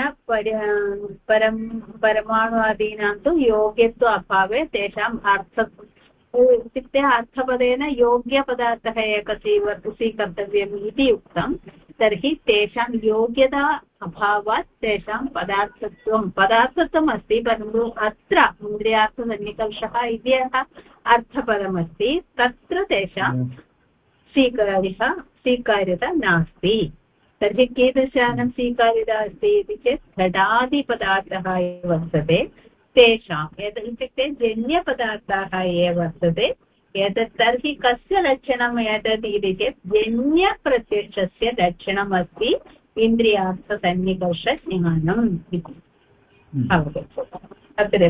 परमाणु आदीनां तु योग्यत्व अभावे तेषाम् इत्युक्ते अर्थपदेन योग्यपदार्थः एकः स्वीकर्तव्यम् इति उक्तं। तर्हि तेषां योग्यता अभावात् तेषां पदार्थत्वम् अस्ति परन्तु अत्र इन्द्रियार्थसन्निकर्षः इति अर्थपदमस्ति तत्र तेषां स्वीकार्यता नास्ति तर्हि कीदृशानां स्वीकार्यता अस्ति इति चेत् घटादिपदार्थः ये वर्तते तेषाम् इत्युक्ते जन्यपदार्थाः ये वर्तते एतत् तर्हि कस्य लक्षणम् एतत् इति चेत् जन्यप्रत्यक्षस्य लक्षणमस्ति इन्द्रियार्थसन्निकर्षज्ञानम् इति अवगच्छतु अग्रे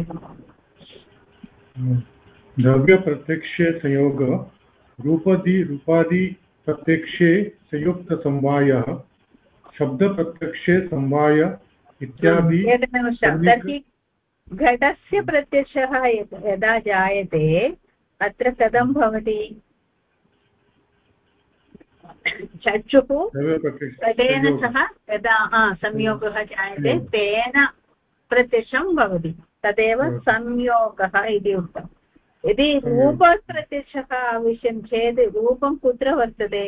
द्रव्यप्रत्यक्षे संयोग रूपादि प्रत्यक्षे संयुक्तसमवायः शब्दप्रत्यक्षे समवाय इत्यादि तर्हि घटस्य प्रत्यक्षः यदा जायते अत्र कथं भवति चक्षुः घटेन सह यदा संयोगः जायते तेन प्रत्यक्षं भवति तदेव संयोगः इति उक्तम् यदि रूपात् प्रत्यक्षः आवश्यकं चेत् रूपं कुत्र वर्तते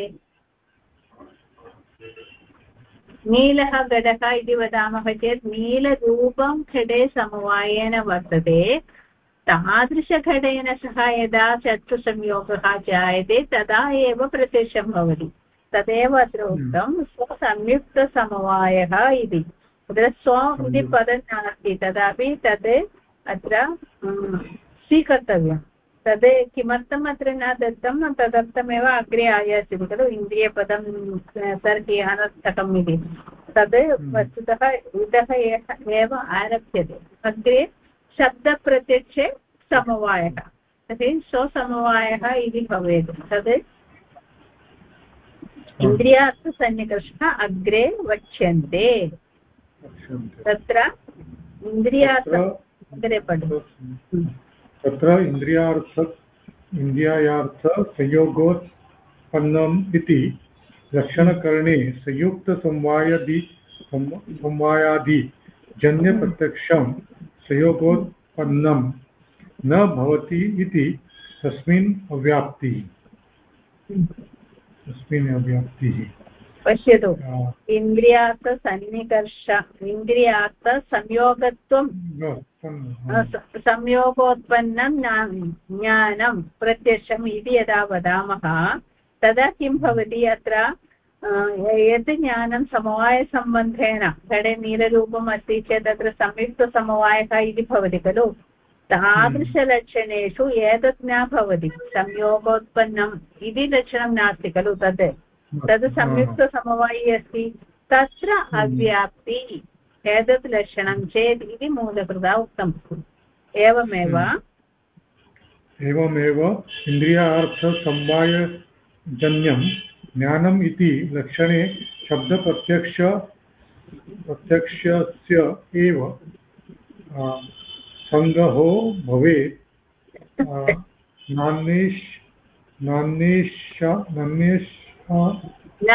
नीलः घटः इति वदामः चेत् नीलरूपं घटे समवायेन वर्तते तादृशघटेन सह यदा चक्षुसंयोगः जायते तदा एव प्रत्यक्षं भवति तदेव अत्र उक्तं स्वसंयुक्तसमवायः इति तत्र स्व इति पदं नास्ति तदापि तद् अत्र स्वीकर्तव्यं तद् किमर्थम् अत्र न दत्तं तदर्थमेव अग्रे आयास्यति खलु इन्द्रियपदं तर्हि अनर्थकम् इति तद् वस्तुतः इतः एव आरभ्यते अग्रे शब्दप्रत्यक्षे समवायः तर्हि स्वसमवायः इति भवेत् तद् इन्द्रियार्थसन्निकर्षः अग्रे वक्ष्यन्ते तत्र इन्द्रियार्थ अग्रे पठतु तत्र इन्द्रियार्थ संयोगोत्पन्नम् इति लक्षणकरणे संवायादि जन्यप्रत्यक्षं संयोगोत्पन्नं न भवति इति तस्मिन् अव्याप्तिः पश्यतु इन्द्रियार्थसंयोगत्वं संयोगोत्पन्नं ज्ञानं प्रत्यक्षम् इति यदा वदामः तदा किं भवति अत्र यत् ज्ञानं समवायसम्बन्धेन घटे नीलरूपम् अस्ति चेत् तत्र संयुक्तसमवायः इति भवति खलु तादृशलक्षणेषु एतत् न भवति संयोगोत्पन्नम् इति लक्षणं नास्ति खलु तद् संयुक्तसमवायी अस्ति तत्र अव्याप्ति एतत् लक्षणं चेत् इति मूलकृता उक्तम् एवमेव इन्द्रियार्थसमवायजन्यं ज्ञानम् इति लक्षणे शब्दप्रत्यक्षस्य एव सङ्गहो भवेत् न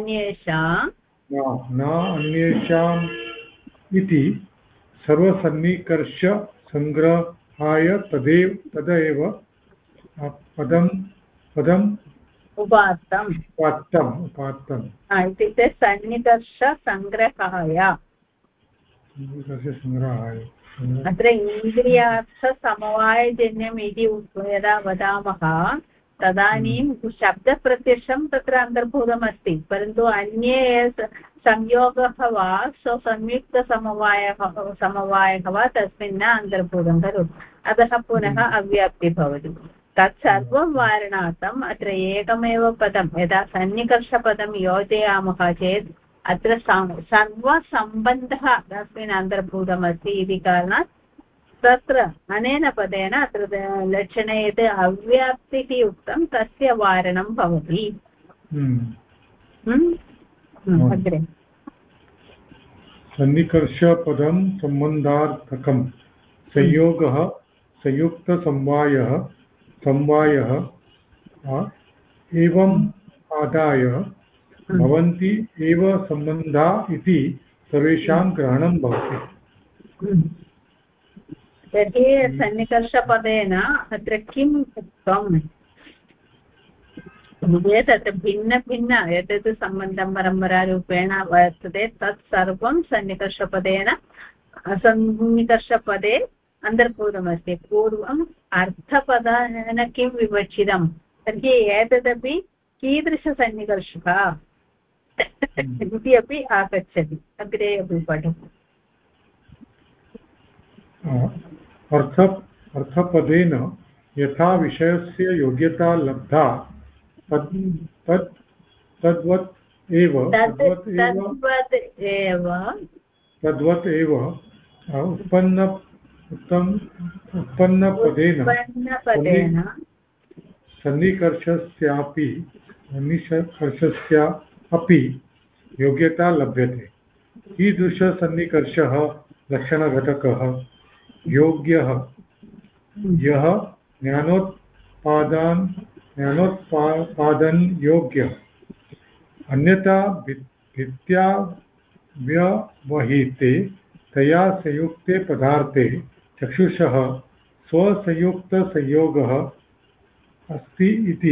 अन्येषाम् इति सर्वसन्निकर्ष संग्रहाय तदेव पदम् उपात्तम् इत्युक्ते सन्निकर्ष संग्रहाय अत्र इन्द्रियार्थसमवायजन्यम् इति यदा वदामः तदानीं शब्दप्रत्यक्षं तत्र अन्तर्भूतमस्ति परन्तु अन्ये संयोगः वा संयुक्तसमवायः वा तस्मिन् न अन्तर्भूतं खलु अतः पुनः अव्याप्ति भवति तत्सर्वं वारणार्थम् अत्र एकमेव पदं यदा सन्निकर्षपदं योजयामः चेत् अत्र सर्वसम्बन्धः तस्मिन् अन्तर्भूतमस्ति इति कारणात् तत्र अनेन पदेन अत्र लक्षणे यत् अव्याप्तिः उक्तं तस्य वारणं भवति अग्रे सन्निकर्षपदं सम्बन्धार्थकं संयोगः संयुक्तसमवायः एवम् आदाय भवन्ति एव सम्बन्धा इति सर्वेषां ग्रहणं भवति तर्हि सन्निकर्षपदेन अत्र किम् उक्तम् तत्र भिन्न यत् सम्बन्धं परम्परारूपेण वर्तते तत् सर्वं सन्निकर्षपदेन सन्निकर्षपदे अन्तर्भूतमस्ति। पूर्वम् अर्थपदेन किं विवक्षितं तर्हि एतदपि कीदृशसन्निकर्षः इति अपि आगच्छति। अग्रे अपि पठतु। अर्थपदेन यथा विषयस्य योग्यता लब्धा तद्वत् एव उत्पन्नपदेन सन्निकर्षस्यापि योग्यता लभ्यते। कीदृशसन्निकर्षः लक्षणघटकः योग्यः यः ज्ञानोत्पादनयोग्यः अन्यथा भित्त्याव्यवहिते तया संयुक्ते पदार्थे चक्षुषः स्वसंयुक्तसंयोगः अस्ति इति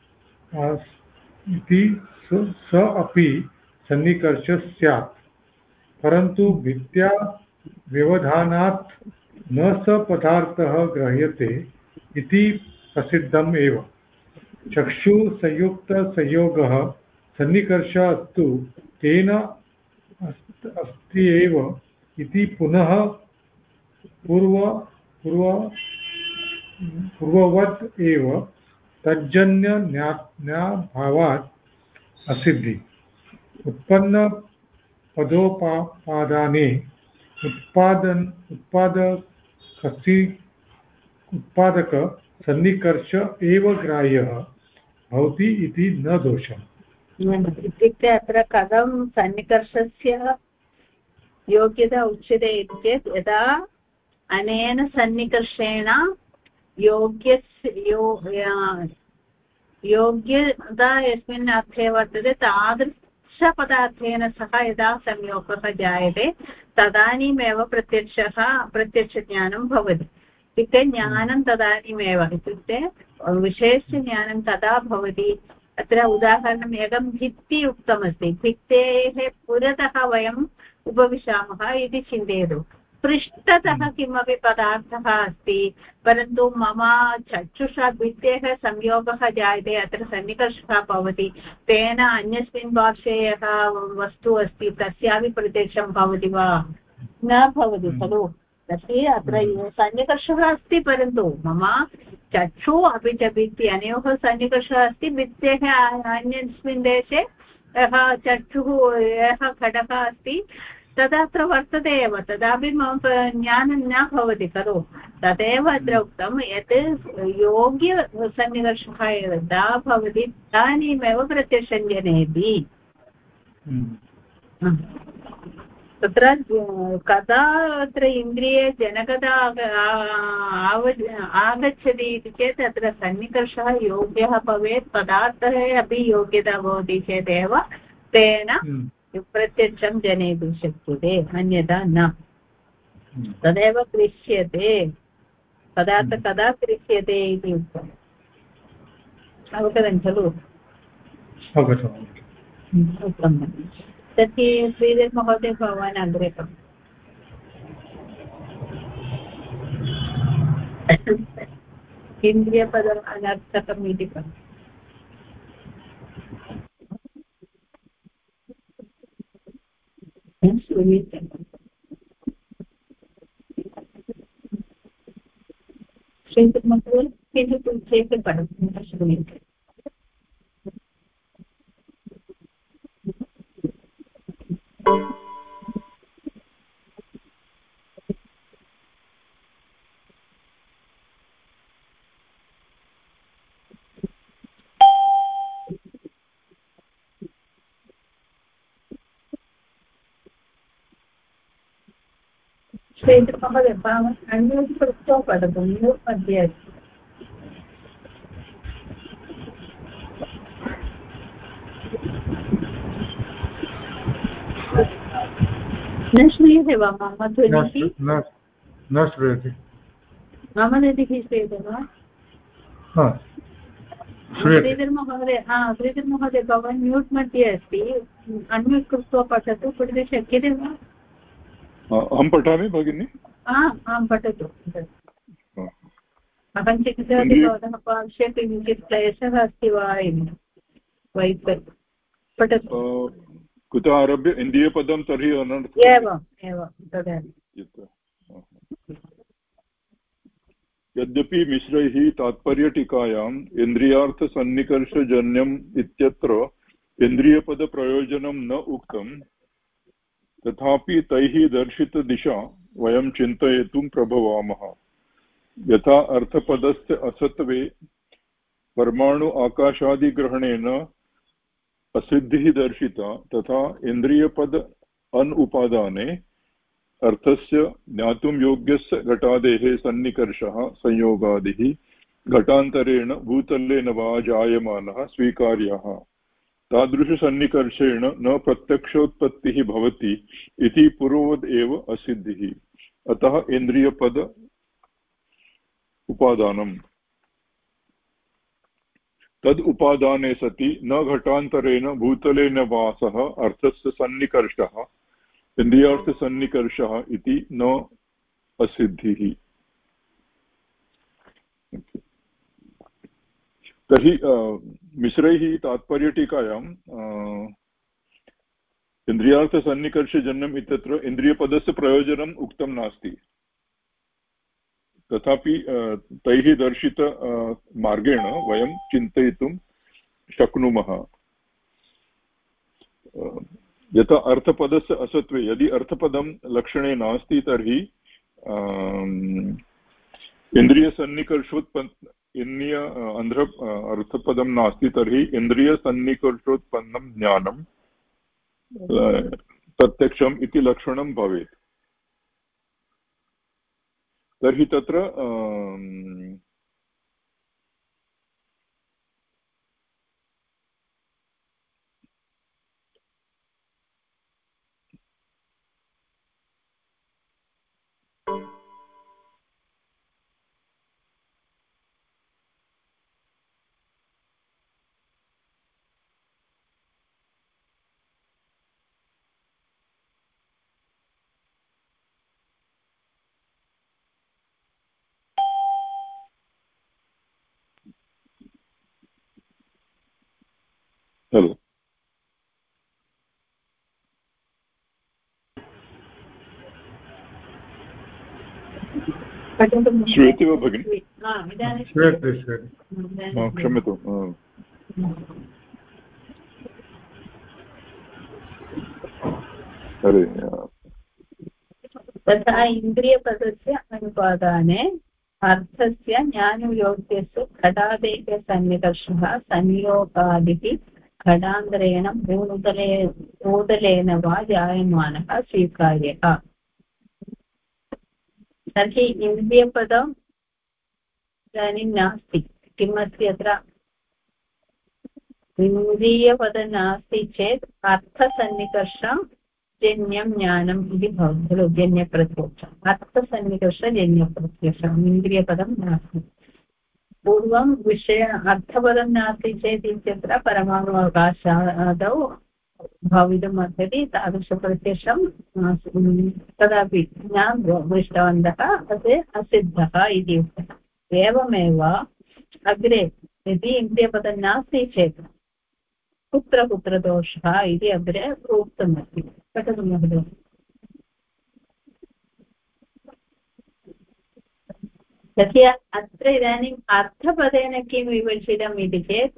स अपि सन्निकर्षः स्यात्। परन्तु भित्त्या व्यवधानात् न स पदार्थः ग्रह्यते इति प्रसिद्धम् एव। चक्षुसंयुक्तसंयोगः सन्निकर्षः तु तेन अस्ति एव इति पुनः पूर्ववत् एव तज्जन्यज्ञाभावात् असिद्धि। उत्पन्नपदोपादाने उत्पादक सन्निकर्ष एव ग्राह्यः भवति इति न दोषः। इत्युक्ते अत्र कथं सन्निकर्षस्य योग्यता उच्यते इति चेत् यदा अनेन सन्निकर्षेण योग्यता यस्मिन् अर्थे वर्तते तादृशपदार्थेन सह यदा संयोगः जायते तदानीमेव प्रत्यक्षज्ञानं भवति। इत्युक्ते ज्ञानं तदानीमेव इत्युक्ते विशेषस्य ज्ञानं तदा भवति। अत्र उदाहरणम् एकं भित्ति उक्तमस्ति। भित्तेः पुरतः वयम् उपविशामः इति चिन्तयतु। पृष्ठतः किमपि पदार्थः अस्ति परन्तु मम चक्षुषा भित्तेः संयोगः जायते अत्र सन्निकर्षः भवति। तेन अन्यस्मिन् पार्श्वे यः वस्तु अस्ति तस्यापि प्रत्यक्षं भवति वा न भवति खलु। तर्हि अत्र सन्निकर्षः अस्ति परन्तु मम चक्षु अपि च भित्ति अनयोः सन्निकर्षः अस्ति। भित्तेः अन्यस्मिन् देशे यः चक्षुः यः घटकः अस्ति तदत्र वर्तते एव तदापि मम ज्ञानं न भवति खलु। तदेव अत्र उक्तं यत् योग्यसन्निकर्षः यदा भवति तदानीमेव प्रत्यक्षं जनयति। तत्र कदा अत्र इन्द्रियजनकता आगच्छति इति चेत् अत्र सन्निकर्षः योग्यः भवेत् पदार्थः अपि योग्यता भवति चेदेव तेन प्रत्यक्षं जनयितुं शक्यते अन्यथा न। तदेव क्लिश्यते पदार्थ कदा क्लिश्यते इति उक्तम्। अवगतं खलु? उत्तमं। तर्हि श्रीधर महोदय भवान् अग्रे इन्द्रियपदम् अनर्थकम् इति पदम्। श्रीधर महोदय किञ्चित् चेत् पठतु श्रूयते। श्रीधर महोदय भवान् अन्यत् पृष्ट्वा पठतु न्यूस् मध्ये अस्ति। न श्रूयते वा मम ध्वनिः? न श्रूयते। मम ध्वनिः श्रूयते वा? श्रीधरमहोदय भवान् म्यूट् मध्ये अस्ति, अन्म्यूट् कृत्वा पठतु, पठितुं शक्यते वा? अहं पठामि भगिनि? आं पठतु। अहं चिन्तितवती भवतः पार्श्वे किञ्चित् क्लेशः अस्ति वा इति। पठतु। कुतः आरभ्य इन्द्रियपदं तर्हि अनर्थम्? एवं तदेव। यद्यपि मिश्रैः तात्पर्यटीकायाम् इन्द्रियार्थसन्निकर्षजन्यम् इत्यत्र इन्द्रियपदप्रयोजनं न उक्तं, तथापि तैः दर्शितदिशा वयं चिन्तयितुं प्रभवामः। यथा अर्थपदस्य असत्त्वे परमाणु आकाशादिग्रहणेन असिद्धिः दर्शिता, तथा इन्द्रियपद अनुपादाने अर्थस्य ज्ञातुं योग्यस्य घटादेः सन्निकर्षः संयोगादिः घटान्तरेण भूतलेन वा जायमानः स्वीकार्यः। तादृशसन्निकर्षेण न प्रत्यक्षोत्पत्तिः भवति इति पूर्ववद् एव असिद्धिः। अतः इन्द्रियपद उपादानम्। तद् उपादाने सति न घटान्तरेण भूतलेन वा सह अर्थस्य सन्निकर्षः इन्द्रियार्थसन्निकर्षः इति न असिद्धिः। तर्हि मिश्रैः तात्पर्यटीकायाम् इन्द्रियार्थसन्निकर्षजन्यम् इत्यत्र इन्द्रियपदस्य प्रयोजनम् उक्तं नास्ति, तथापि तैः दर्शित मार्गेण वयं चिन्तयितुं शक्नुमः। यथा अर्थपदस्य असत्त्वे, यदि अर्थपदं लक्षणे नास्ति तर्हि अर्थपदं नास्ति तर्हि इन्द्रियसन्निकर्षोत्पन्नं ज्ञानं प्रत्यक्षम् इति लक्षणं भवेत्। तर्हि तत्र हेलो श्रूयते वा भगिनि? क्षम्यतु। तथा इन्द्रियपदस्य अनुपादाने अर्थस्य ज्ञानयोग्यस्य घटादेः सन्निकर्षः संयोगादिः घटान्तरेण भूतलेन वा जायमानः स्वीकार्यः। तर्हि इन्द्रियपदम् इदानीं नास्ति। किमस्ति अत्र? इन्द्रियपदं नास्ति चेत् अर्थसन्निकर्षं जन्यं ज्ञानम् इति भवति खलु, जन्यप्रत्यक्षम्। अर्थसन्निकर्षजन्यप्रत्यक्षम् इन्द्रियपदं नास्ति। पूर्वं अर्थपदं नास्ति चेत् इत्यत्र परमाणु अवकाशादौ भवितुम् अर्हति, तादृशप्रत्यक्षं कदापि न दृष्टवन्तः, तत् असिद्धः इति उक्तः। एवमेव अग्रे यदि इन्द्रियपदं नास्ति चेत् कुत्र दोषः इति अग्रे उक्तमस्ति। पठतु महोदय। तर्हि अत्र इदानीम् अर्थपदेन किं विवक्षितम् इति चेत्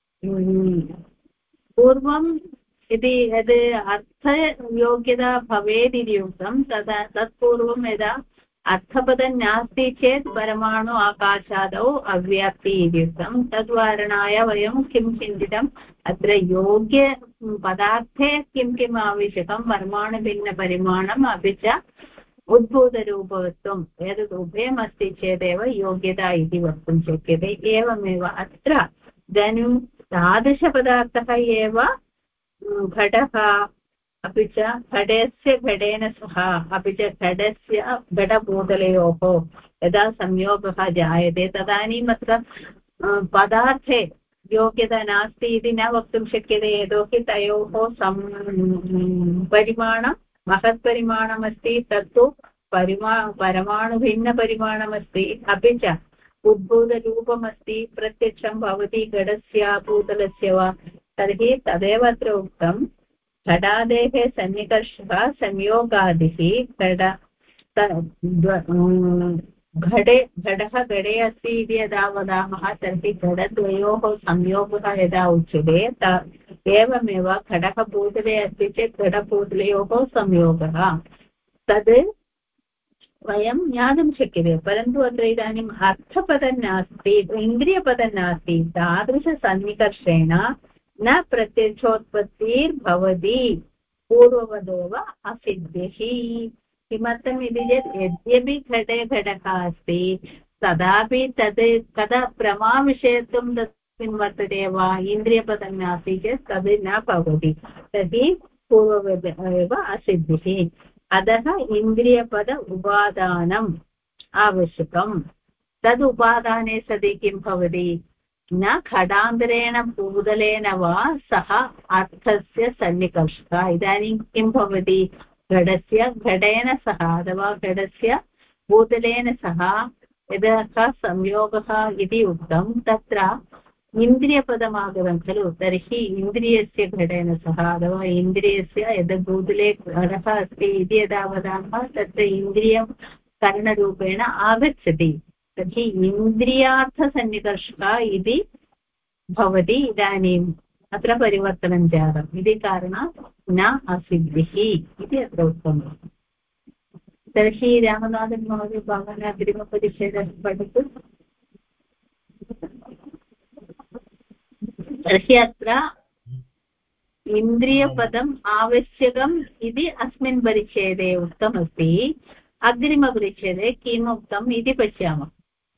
पूर्वं यदि यद् अर्थयोग्यता भवेत् इति उक्तं, तदा तत्पूर्वं यदा अर्थपदं नास्ति चेत् परमाणु आकाशादौ अव्याप्ति इति उक्तं। तद्वारणाय वयं किं चिन्तितम्, अत्र योग्य पदार्थे किम् आवश्यकं, परमाणुभिन्नपरिमाणम् अपि च उद्भूतरूपत्वम्, एतत् उभयमस्ति चेदेव योग्यता इति वक्तुं शक्यते। एवमेव अत्र इदानीं तादृशपदार्थः एव घटः, अपि च घटस्य घटेन सह, अपि च घटस्य घटभूतलयोः यदा संयोगः जायते तदानीम् अत्र पदार्थे योग्यता नास्ति इति न वक्तुं शक्यते यतोहि तयोः परिमाणं महत्परिमाणमस्ति तत्तु परमाणुभिन्नपरिमाणमस्ति अपि च उद्भूतरूपमस्ति प्रत्यक्षं भवति घटस्य भूतलस्य वा तर्हि तदेव अत्र उक्तं घटादेः सन्निकर्षः संयोगादिः घटः घटे अस्ति इति यदा वदामः तर्हि घटद्वयोः संयोगः यदा उच्यते एवमेव घटः भूतले अस्ति चेत् घटभूतलयोः संयोगः तद् वयं ज्ञातुं शक्यते परन्तु अत्र इदानीम् अर्थपदं नास्ति इन्द्रियपदं नास्ति तादृशसन्निकर्षेण न प्रत्यक्षोत्पत्तिर्भवति पूर्ववदेव असिद्धिः किमर्थम् इति चेत् यद्यपि घटे घटः अस्ति तदापि तद् कदा प्रमाविषयत्वं तस्मिन् वर्तते वा इन्द्रियपदं नास्ति चेत् तद् न भवति तर्हि पूर्ववद् एव असिद्धिः अतः इन्द्रियपद उपादानम् आवश्यकं तद् उपादाने सति किं भवति न घटान्तरेण भूतलेन वा सः अर्थस्य सन्निकर्षः इदानीं किं भवति घटस्य घटेन सह अथवा घटस्य भूतलेन सह यदा संयोगः इति उक्तं तत्र इन्द्रियपदमागतं खलु तर्हि इन्द्रियस्य घटेन सह अथवा इन्द्रियस्य यद् भूतले घटः अस्ति इति यदा वदामः तत्र इन्द्रियं करणरूपेण आगच्छति तर्हि इन्द्रियार्थसन्निकर्षः इति भवति इदानीम् अत्र परिवर्तनं जातम् इति कारणात् न असिद्धिः इति अत्र उक्तम् तर्हि रामनाथन् महोदय भवान् अग्रिमपरिच्छेदं पठतु तर्हि अत्र इन्द्रियपदम् आवश्यकम् इति अस्मिन् परिच्छेदे उक्तमस्ति अग्रिमपरिच्छेदे किम् उक्तम् इति पश्यामः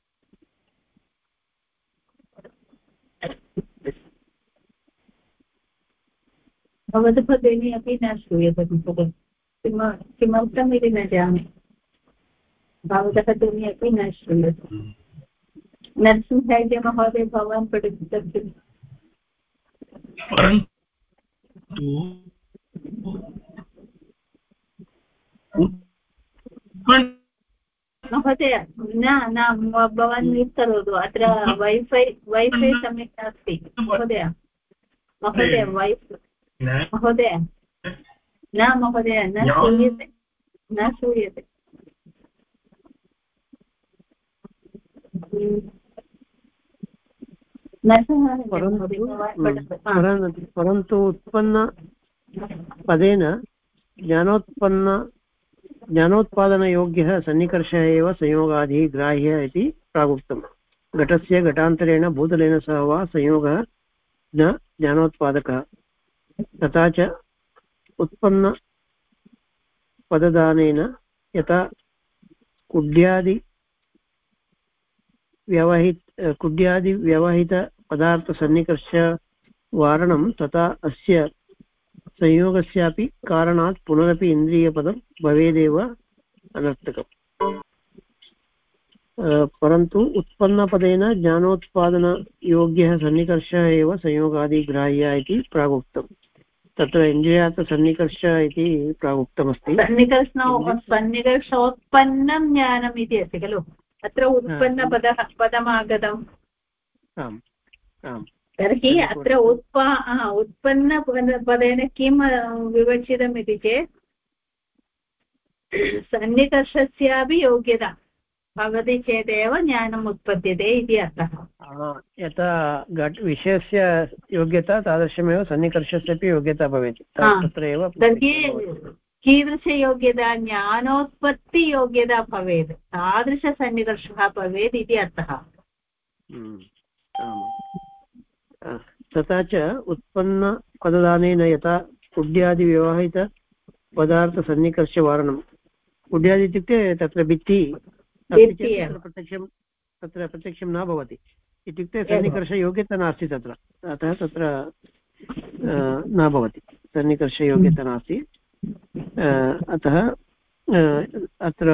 भवतः भगिनी अपि न श्रूयते किमर्थम् इति न जाने भवतः ध्वनिः अपि न श्रूयते नरसिंहमहोदय भवान् पठति महोदय न भवान् म्यूट् करोतु अत्र वैफै सम्यक् नास्ति महोदय महोदय न महोदय न श्रूयते परन्तु उत्पन्नपदेन ज्ञानोत्पादनयोग्यः सन्निकर्षः एव संयोगादिः ग्राह्यः इति प्रागुक्तम् घटस्य घटान्तरेण भूतलेन सह वा संयोगः न ज्ञानोत्पादकः तथा च उत्पन्नपददानेन यथा कुड्यादिव्यवहितपदार्थसन्निकर्षवारणं तथा अस्य संयोगस्यापि कारणात् पुनरपि इन्द्रियपदं भवेदेव अनर्थकम् परन्तु उत्पन्नपदेन ज्ञानोत्पादनयोग्यः सन्निकर्षः एव संयोगादिग्राह्यः इति प्रागुक्तम् तत्र इन्द्रियार्थसन्निकर्षः इति प्रागुक्तमस्ति सन्निकर्षोत्पन्नं ज्ञानम् इति अस्ति खलु अत्र उत्पन्नपदमागतम् आम् आम् तर्हि अत्र उत्पन्नपदेन किं विवक्षितम् इति चेत् सन्निकर्षस्यापि योग्यता भवति चेदेव ज्ञानम् उत्पद्यते इति अर्थः यथा विषयस्य योग्यता तादृशमेव सन्निकर्षस्यापि योग्यता भवेत् तत्रैव तर्हि कीदृशयोग्यता ज्ञानोत्पत्तियोग्यता भवेत् तादृशसन्निकर्षः भवेत् इति अर्थः तथा च उत्पन्नपददानेन यथा कुड्यादिव्यवहितपदार्थसन्निकर्षवारणं कुड्यादि इत्युक्ते तत्र भित्तिः तत्र प्रत्यक्षं न भवति इत्युक्ते सन्निकर्षयोग्यता नास्ति तत्र अतः तत्र न भवति सन्निकर्षयोग्यता नास्ति अतः अत्र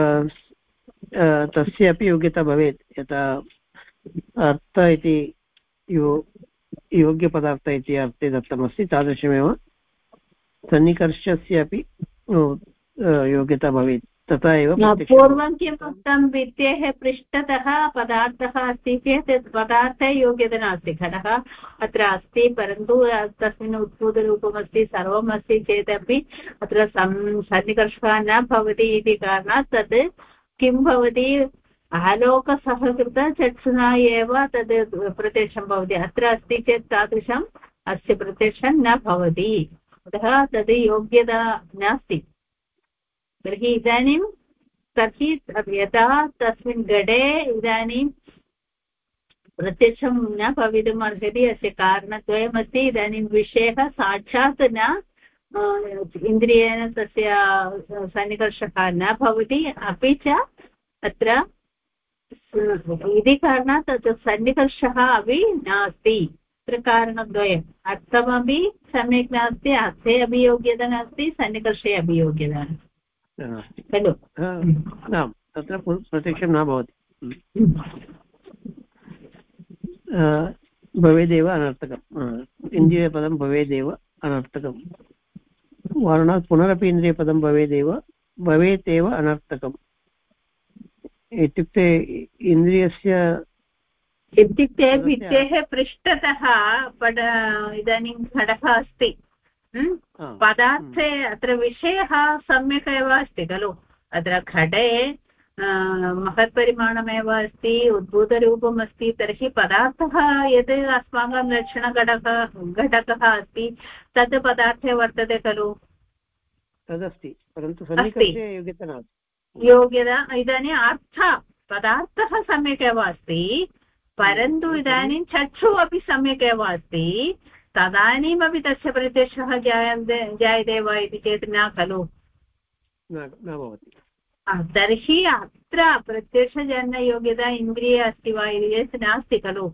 तस्य अपि योग्यता भवेत् यथा अर्थ इति योग्यपदार्थ इति अर्थे दत्तमस्ति तादृशमेव सन्निकर्षस्य अपि योग्यता भवेत् तथा एव पूर्वं किम् उक्तं भित्तेः पृष्ठतः पदार्थः अस्ति चेत् पदार्थे योग्यता नास्ति घटः अत्र अस्ति परन्तु तस्मिन् उद्भूतरूपमस्ति सर्वम् अस्ति चेदपि अत्र सन्निकर्षः न भवति इति कारणात् तत् किं भवति आलोकसहकृतचक्षुषा एव तद् प्रत्यक्षं भवति अत्र अस्ति चेत् तादृशम् अस्य प्रत्यक्षं न भवति अतः तद् योग्यता नास्ति तर्हि इदानीं तर्हि यदा तस्मिन् घटे इदानीं प्रत्यक्षं न भवितुम् अर्हति अस्य कारणद्वयमस्ति इदानीं विषयः साक्षात् न इन्द्रियेण तस्य सन्निकर्षः न भवति अपि च अत्र इति कारणात् तत् सन्निकर्षः अपि नास्ति अत्र कारणद्वयम् अर्थमपि सम्यक् नास्ति अर्थे अपि योग्यता नास्ति सन्निकर्षे अपि योग्यता नास्ति खलु न तत्र प्रत्यक्षं न भवति भवेदेव अनर्थकम् इन्द्रियपदं भवेदेव अनर्थकं वारणात् पुनरपि इन्द्रियपदं भवेत् एव अनर्थकम् इत्युक्ते इन्द्रियस्य इत्युक्ते भित्तेः पृष्ठतः इदानीं घटः अस्ति पदार्थे अत्र विषयः सम्यक् एव अस्ति खलु अत्र घटे महत्परिमाणमेव अस्ति उद्भूतरूपम् अस्ति तर्हि पदार्थः यत् अस्माकं लक्षणघटकः अस्ति तद् पदार्थे वर्तते खलु तदस्ति परन्तु सन्निकर्षे योग्यता नास्ति योग्यता इदानीम् पदार्थः सम्यक् एव अस्ति परन्तु इदानीं चक्षुः अपि सम्यक् एव अस्ति तदानीमपि तस्य प्रत्यक्षः जायते वा इति चेत् न खलु न भवति तर्हि अत्र प्रत्यक्षजनयोग्यता इन्द्रिये अस्ति वा इति चेत् नास्ति खलु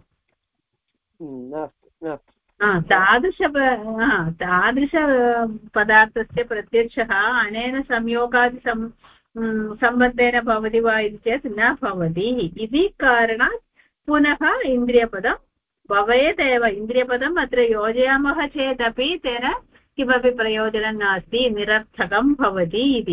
तादृश पदार्थस्य प्रत्यक्षः अनेन संयोगादि सम्बन्धेन भवति वा इति चेत् न भवति इति कारणात् पुनः इन्द्रियपदं भवेदेव इन्द्रियपदम् अत्र योजयामः चेदपि तेन किमपि प्रयोजनं नास्ति निरर्थकं भवति इति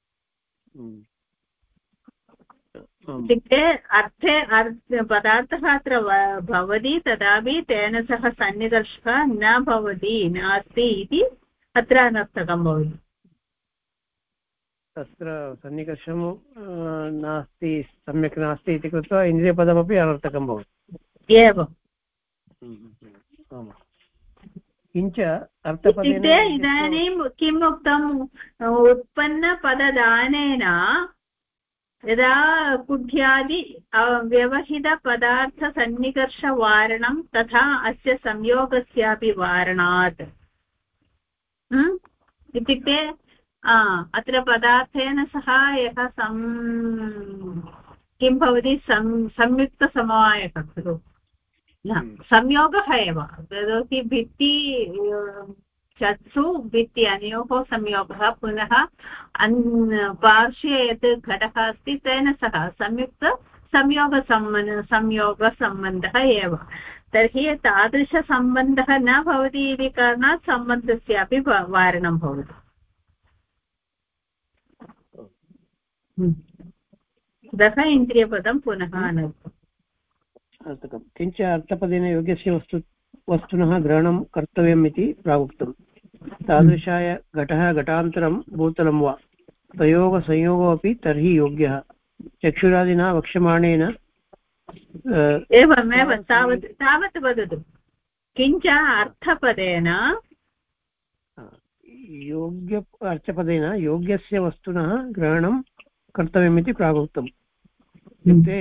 इत्युक्ते अर्थे पदार्थः अत्र भवति तदापि तेन सह सन्निकर्षः न भवति नास्ति इति अत्र अनर्थकं भवति तत्र सन्निकर्षं नास्ति सम्यक् नास्ति इति कृत्वा इन्द्रियपदमपि अनर्थकं भवति एवं किञ्च अर्थपदेन इदानीं किम् उक्तम् उत्पन्नपददानेन यदा कुढ्यादि व्यवहितपदार्थसन्निकर्षवारणं तथा अस्य संयोगस्यापि वारणात् इत्युक्ते अत्र पदार्थेन सह यः किं भवति संयुक्तसमवायः खलु संयोगः एव यतोहि भित्ति चक्षु भित्ति अनयोः संयोगः पुनः पार्श्वे यत् घटः अस्ति तेन सह संयोगसम्बन्धः एव तर्हि तादृशसम्बन्धः न भवति इति कारणात् सम्बन्धस्यापि वारणं भवति अतः इन्द्रियपदं पुनः अनर्थकम् किञ्च अर्थपदेन योग्यस्य वस्तुनः ग्रहणं कर्तव्यम् इति प्रावुक्तम् तादृशाय घटः घटान्तरं भूतलं वा तयोगसंयोगोऽपि तर्हि योग्यः चक्षुरादिना वक्ष्यमाणेन एवमेव तावत् वदतु किञ्च अर्थपदेन अर्थपदेन योग्यस्य वस्तुनः ग्रहणं कर्तव्यमिति प्रावुक्तम् इत्युक्ते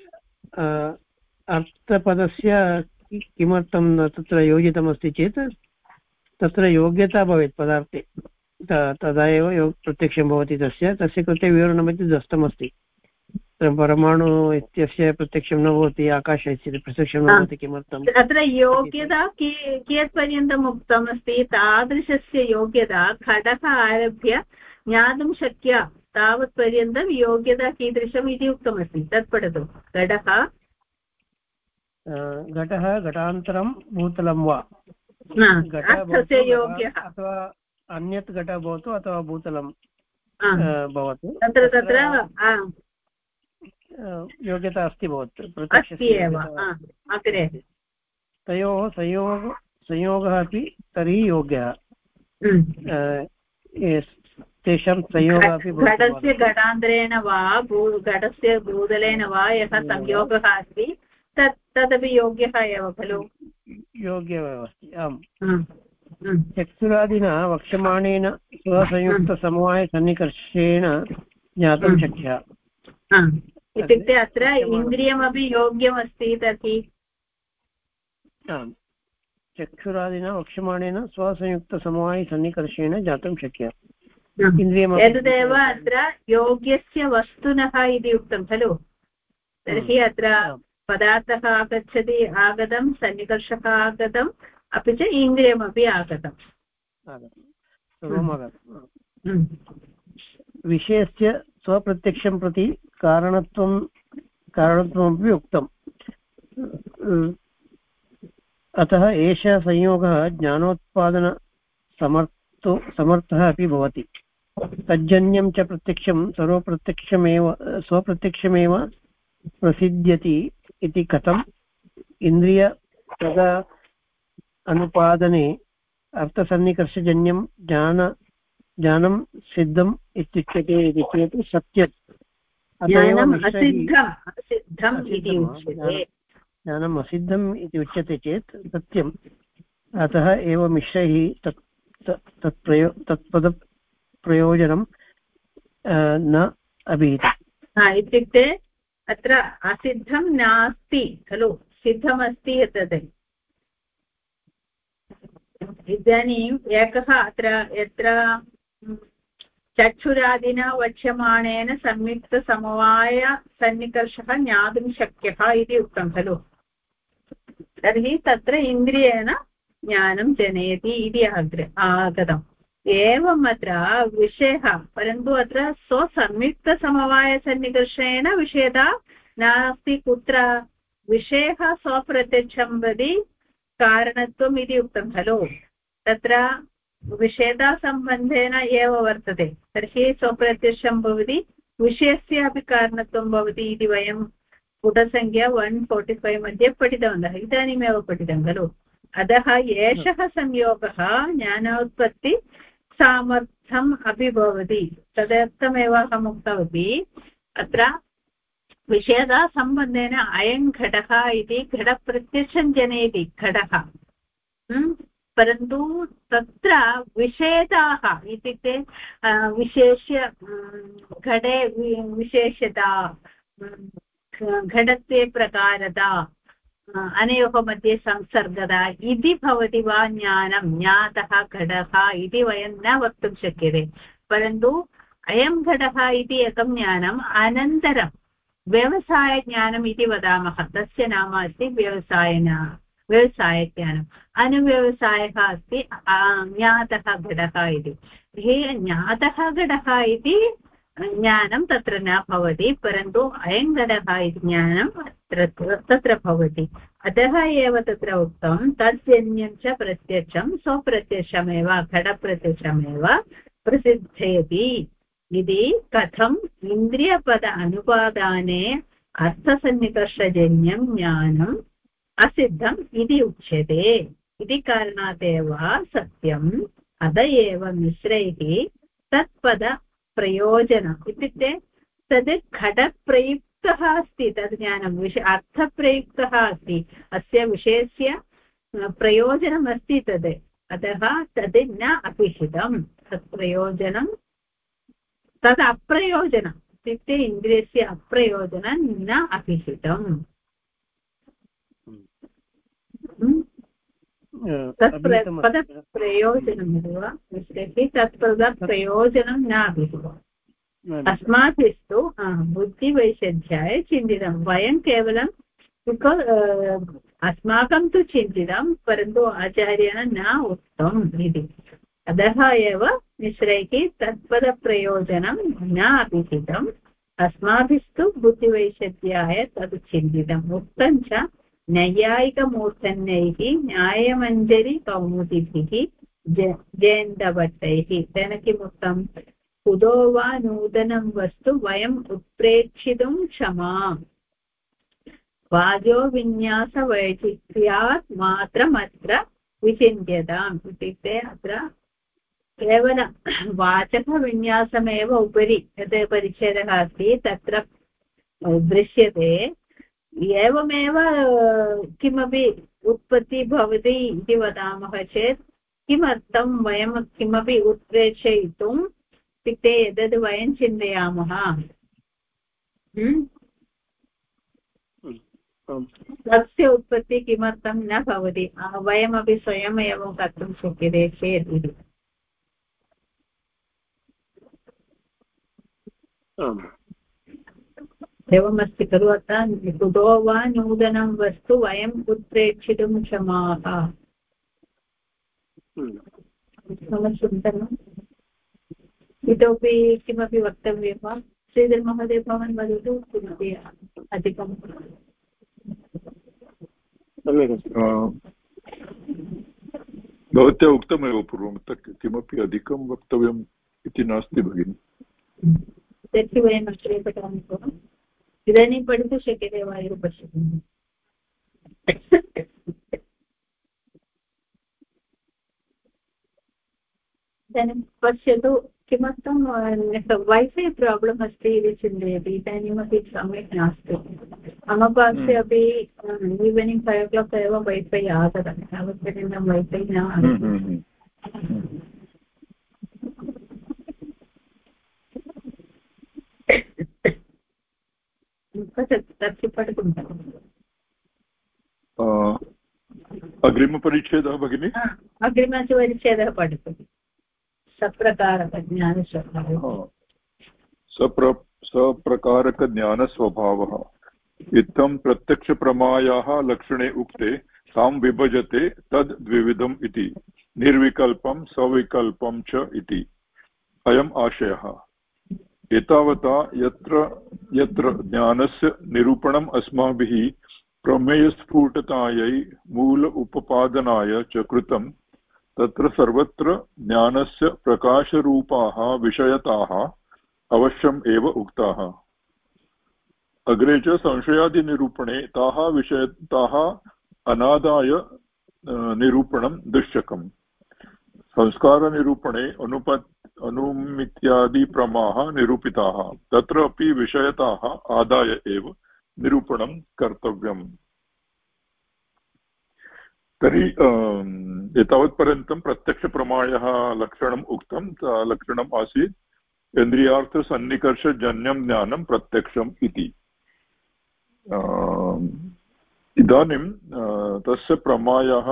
अर्थपदस्य किमर्थं तत्र योजितमस्ति चेत् तत्र योग्यता भवेत् पदार्थे तदा एव प्रत्यक्षं भवति तस्य कृते विवरणमिति दत्तमस्ति परमाणु इत्यस्य प्रत्यक्षं न भवति आकाश इत्यस्य प्रत्यक्षं न भवति किमर्थम् अत्र योग्यता कियत्पर्यन्तम् उक्तमस्ति तादृशस्य योग्यता घटः आरभ्य ज्ञातुं शक्या तावत्पर्यन्तं योग्यता कीदृशम् इति उक्तमस्ति तत् पठतु घटः घटः घटान्तरं भूतलं वा अर्थस्य योग्यः अथवा अन्यत् घटः भवतु अथवा भूतलं भवतु तत्र योग्यता अस्ति भवतु अग्रे तयोः संयोगः अपि तर्हि योग्यः तेषां संयोगः अपि घटस्य घटान्तरेण वा घटस्य भूतलेन वा यः संयोगः अस्ति तदपि योग्यः एव खलु योग्यमेव अस्ति आम् चक्षुरादिना वक्ष्यमाणेन स्वसंयुक्तसमवायसन्निकर्षेण ज्ञातुं शक्यः इत्युक्ते अत्र इन्द्रियमपि योग्यमस्ति तर्हि आम् चक्षुरादिना वक्ष्यमाणेन स्वसंयुक्तसमवायसन्निकर्षेण ज्ञातुं शक्यः इन्द्रियम् एतदेव अत्र योग्यस्य वस्तुनः इति उक्तं खलु तर्हि अत्र पदार्थः आगतं सन्निकर्षः आगतम् अपि च इन्द्रियमपि आगतम् विषयस्य स्वप्रत्यक्षं प्रति कारणत्वमपि उक्तम् अतः एषः संयोगः ज्ञानोत्पादनसमर्थः अपि भवति तज्जन्यं च प्रत्यक्षं स्वप्रत्यक्षमेव प्रसिद्ध्यति इति कथम् इन्द्रियपद अनुपादने अर्थसन्निकर्षजन्यं ज्ञानं सिद्धम् इत्युच्यते इति चेत् सत्यम् ज्ञानम् असिद्धम् इति उच्यते चेत् सत्यम् अतः एव मिश्रैः तत्पदप्रयोजनं न अभिहितम् इत्युक्ते अत्र असिद्धं नास्ति खलु सिद्धमस्ति एतत् इदानीम् एकः अत्र यत्र चक्षुरादिना वक्ष्यमाणेन संयुक्तसमवायसन्निकर्षः ज्ञातुं शक्यः इति उक्तं खलु तर्हि तत्र इन्द्रियेण ज्ञानं जनयति इति आगतम् एवम् अत्र विषयः परन्तु अत्र स्वसंयुक्तसमवायसन्निकर्षेण विषयता नास्ति कुत्र विषयः स्वप्रत्यक्षं प्रति कारणत्वम् इति उक्तं खलु तत्र विषयतासम्बन्धेन एव वर्तते तर्हि स्वप्रत्यक्षं भवति विषयस्य अपि कारणत्वं भवति इति वयं पुटसङ्ख्या 145 मध्ये पठितवन्तः इदानीमेव पठितं खलु अतः एषः संयोगः ज्ञानोत्पत्ति सामर्थ्यम् अपि भवति तदर्थमेव अहम् उक्तवती अत्र विषयतासम्बन्धेन अयं घटः इति घटप्रत्यक्षं जनयति घटः परन्तु तत्र विषयताः इत्युक्ते विशेष्य घटे विशेषता घटत्वे प्रकारता अनयोः मध्ये संसर्गता इति भवति वा ज्ञानं ज्ञातः घटः इति वयं न वक्तुं शक्यते परन्तु अयं घटः इति एकं ज्ञानम् अनन्तरं व्यवसायज्ञानम् इति वदामः तस्य नाम अस्ति व्यवसायज्ञानम् अनुव्यवसायः अस्ति ज्ञातः घटः इति ज्ञातः घटः इति ज्ञानं तत्र न भवति परन्तु अयं घटः इति ज्ञानं तत्र भवति अतः एव तत्र उक्तं तज्जन्यं च प्रत्यक्षं स्वप्रत्यक्षमेव घटप्रत्यक्षमेव प्रसिद्धयति इति कथम् इन्द्रियपद अनुपादाने अर्थसन्निकर्षजन्यं ज्ञानम् असिद्धम् इति उच्यते इति कारणात् एव सत्यम् अत एव मिश्रैः तत्पदप्रयोजनम् इत्युक्ते तद् घटप्रयुक्तः अस्ति तद् ज्ञानं अर्थप्रयुक्तः अस्ति अस्य विषयस्य प्रयोजनम् अस्ति तद् अतः तद् न अपेक्षितं तत् प्रयोजनं तद् अप्रयोजनम् इत्युक्ते इन्द्रियस्य अप्रयोजनं न अपेक्षितम् तत्पदप्रयोजनम् वा तत्पदप्रयोजनं न अपेक्षितम् अस्माभिस्तु बुद्धिवैषध्याय चिन्तितं वयं केवलं अस्माकं तु चिन्तितं परन्तु आचार्येण न उक्तम् इति अतः एव मिश्रैः तत्पदप्रयोजनं न अपेक्षितम् अस्माभिस्तु बुद्धिवैषध्याय तद् चिन्तितम् उक्तं च नैयायिकमूर्धन्यैः न्यायमञ्जरीकौमुदिभिः जयन्तभट्टैः। तेन किमुक्तं? कुतो वा नूतनं वस्तु वयम् उत्प्रेक्षितुं क्षमा, वाजो विन्यासवैचित्र्यात् मात्रमत्र विचिन्त्यताम्। इत्युक्ते अत्र केवलं वाचकविन्यासमेव उपरि यत् परिच्छेदः अस्ति तत्र दृश्यते। एवमेव किमपि उत्पत्तिः भवति इति वदामः चेत् किमर्थं वयं किमपि उत्प्रेक्षयितुम् इत्युक्ते एतद् वयं चिन्तयामः तस्य उत्पत्तिः किमर्थं न भवति, वयमपि स्वयमेव कर्तुं शक्यते चेत् इति। एवमस्ति खलु? अत्र कुतो वा नूतनं वस्तु वयम् उत्प्रेक्षितुं क्षमाः। चिन्तनम् इतोपि किमपि वक्तव्यं वा? श्रीधर महोदय, भवान् वदतु किमपि अधिकं। भवत्या उक्तमेव पूर्वं, किमपि अधिकं वक्तव्यम् इति नास्ति भगिनि। तर्हि वयम् अग्रे पठामः। इदानीं पठितुं शक्यते वा एव पश्यतु। इदानीं पश्यतु किमर्थं वैफै प्राब्लम् अस्ति इति चिन्तयति। इदानीमपि सम्यक् नास्ति। मम पार्श्वे अपि इदानीं 5 o'clock एव वैफै आगतं, तावत्पर्यन्तं वैफै न आगतम्। अग्रिमपरिच्छेदः भगिनि? अग्रिमपरिच्छेदः पठतु। सप्रकारकज्ञानस्वभावः। इत्थं प्रत्यक्षप्रमायाः लक्षणे उक्ते तां विभजते तद् द्विविधम् इति, निर्विकल्पं सविकल्पं च इति अयम् आशयः। एतावता यत्र यत्र ज्ञानस्य निरूपणम् अस्माभिः प्रमेयस्फुटतायै मूल उपादानाय च कृतं, तत्र सर्वत्र ज्ञानस्य प्रकाशरूपाः विषयताः अवश्यम् एव उक्ताः। अग्रे च संशयादिनिरूपणे ताः विषयताः अनादाय निरूपणं दृश्यकम्। संस्कारनिरूपणे अनुमित्यादिप्रमाः निरूपिताः, तत्र अपि विषयताः आदाय एव निरूपणं कर्तव्यम्। तर्हि एतावत्पर्यन्तं प्रत्यक्षप्रमाणः लक्षणम् उक्तं। लक्षणम् आसीत् इन्द्रियार्थसन्निकर्षजन्यं ज्ञानं प्रत्यक्षम् इति। इदानीं तस्य प्रमायः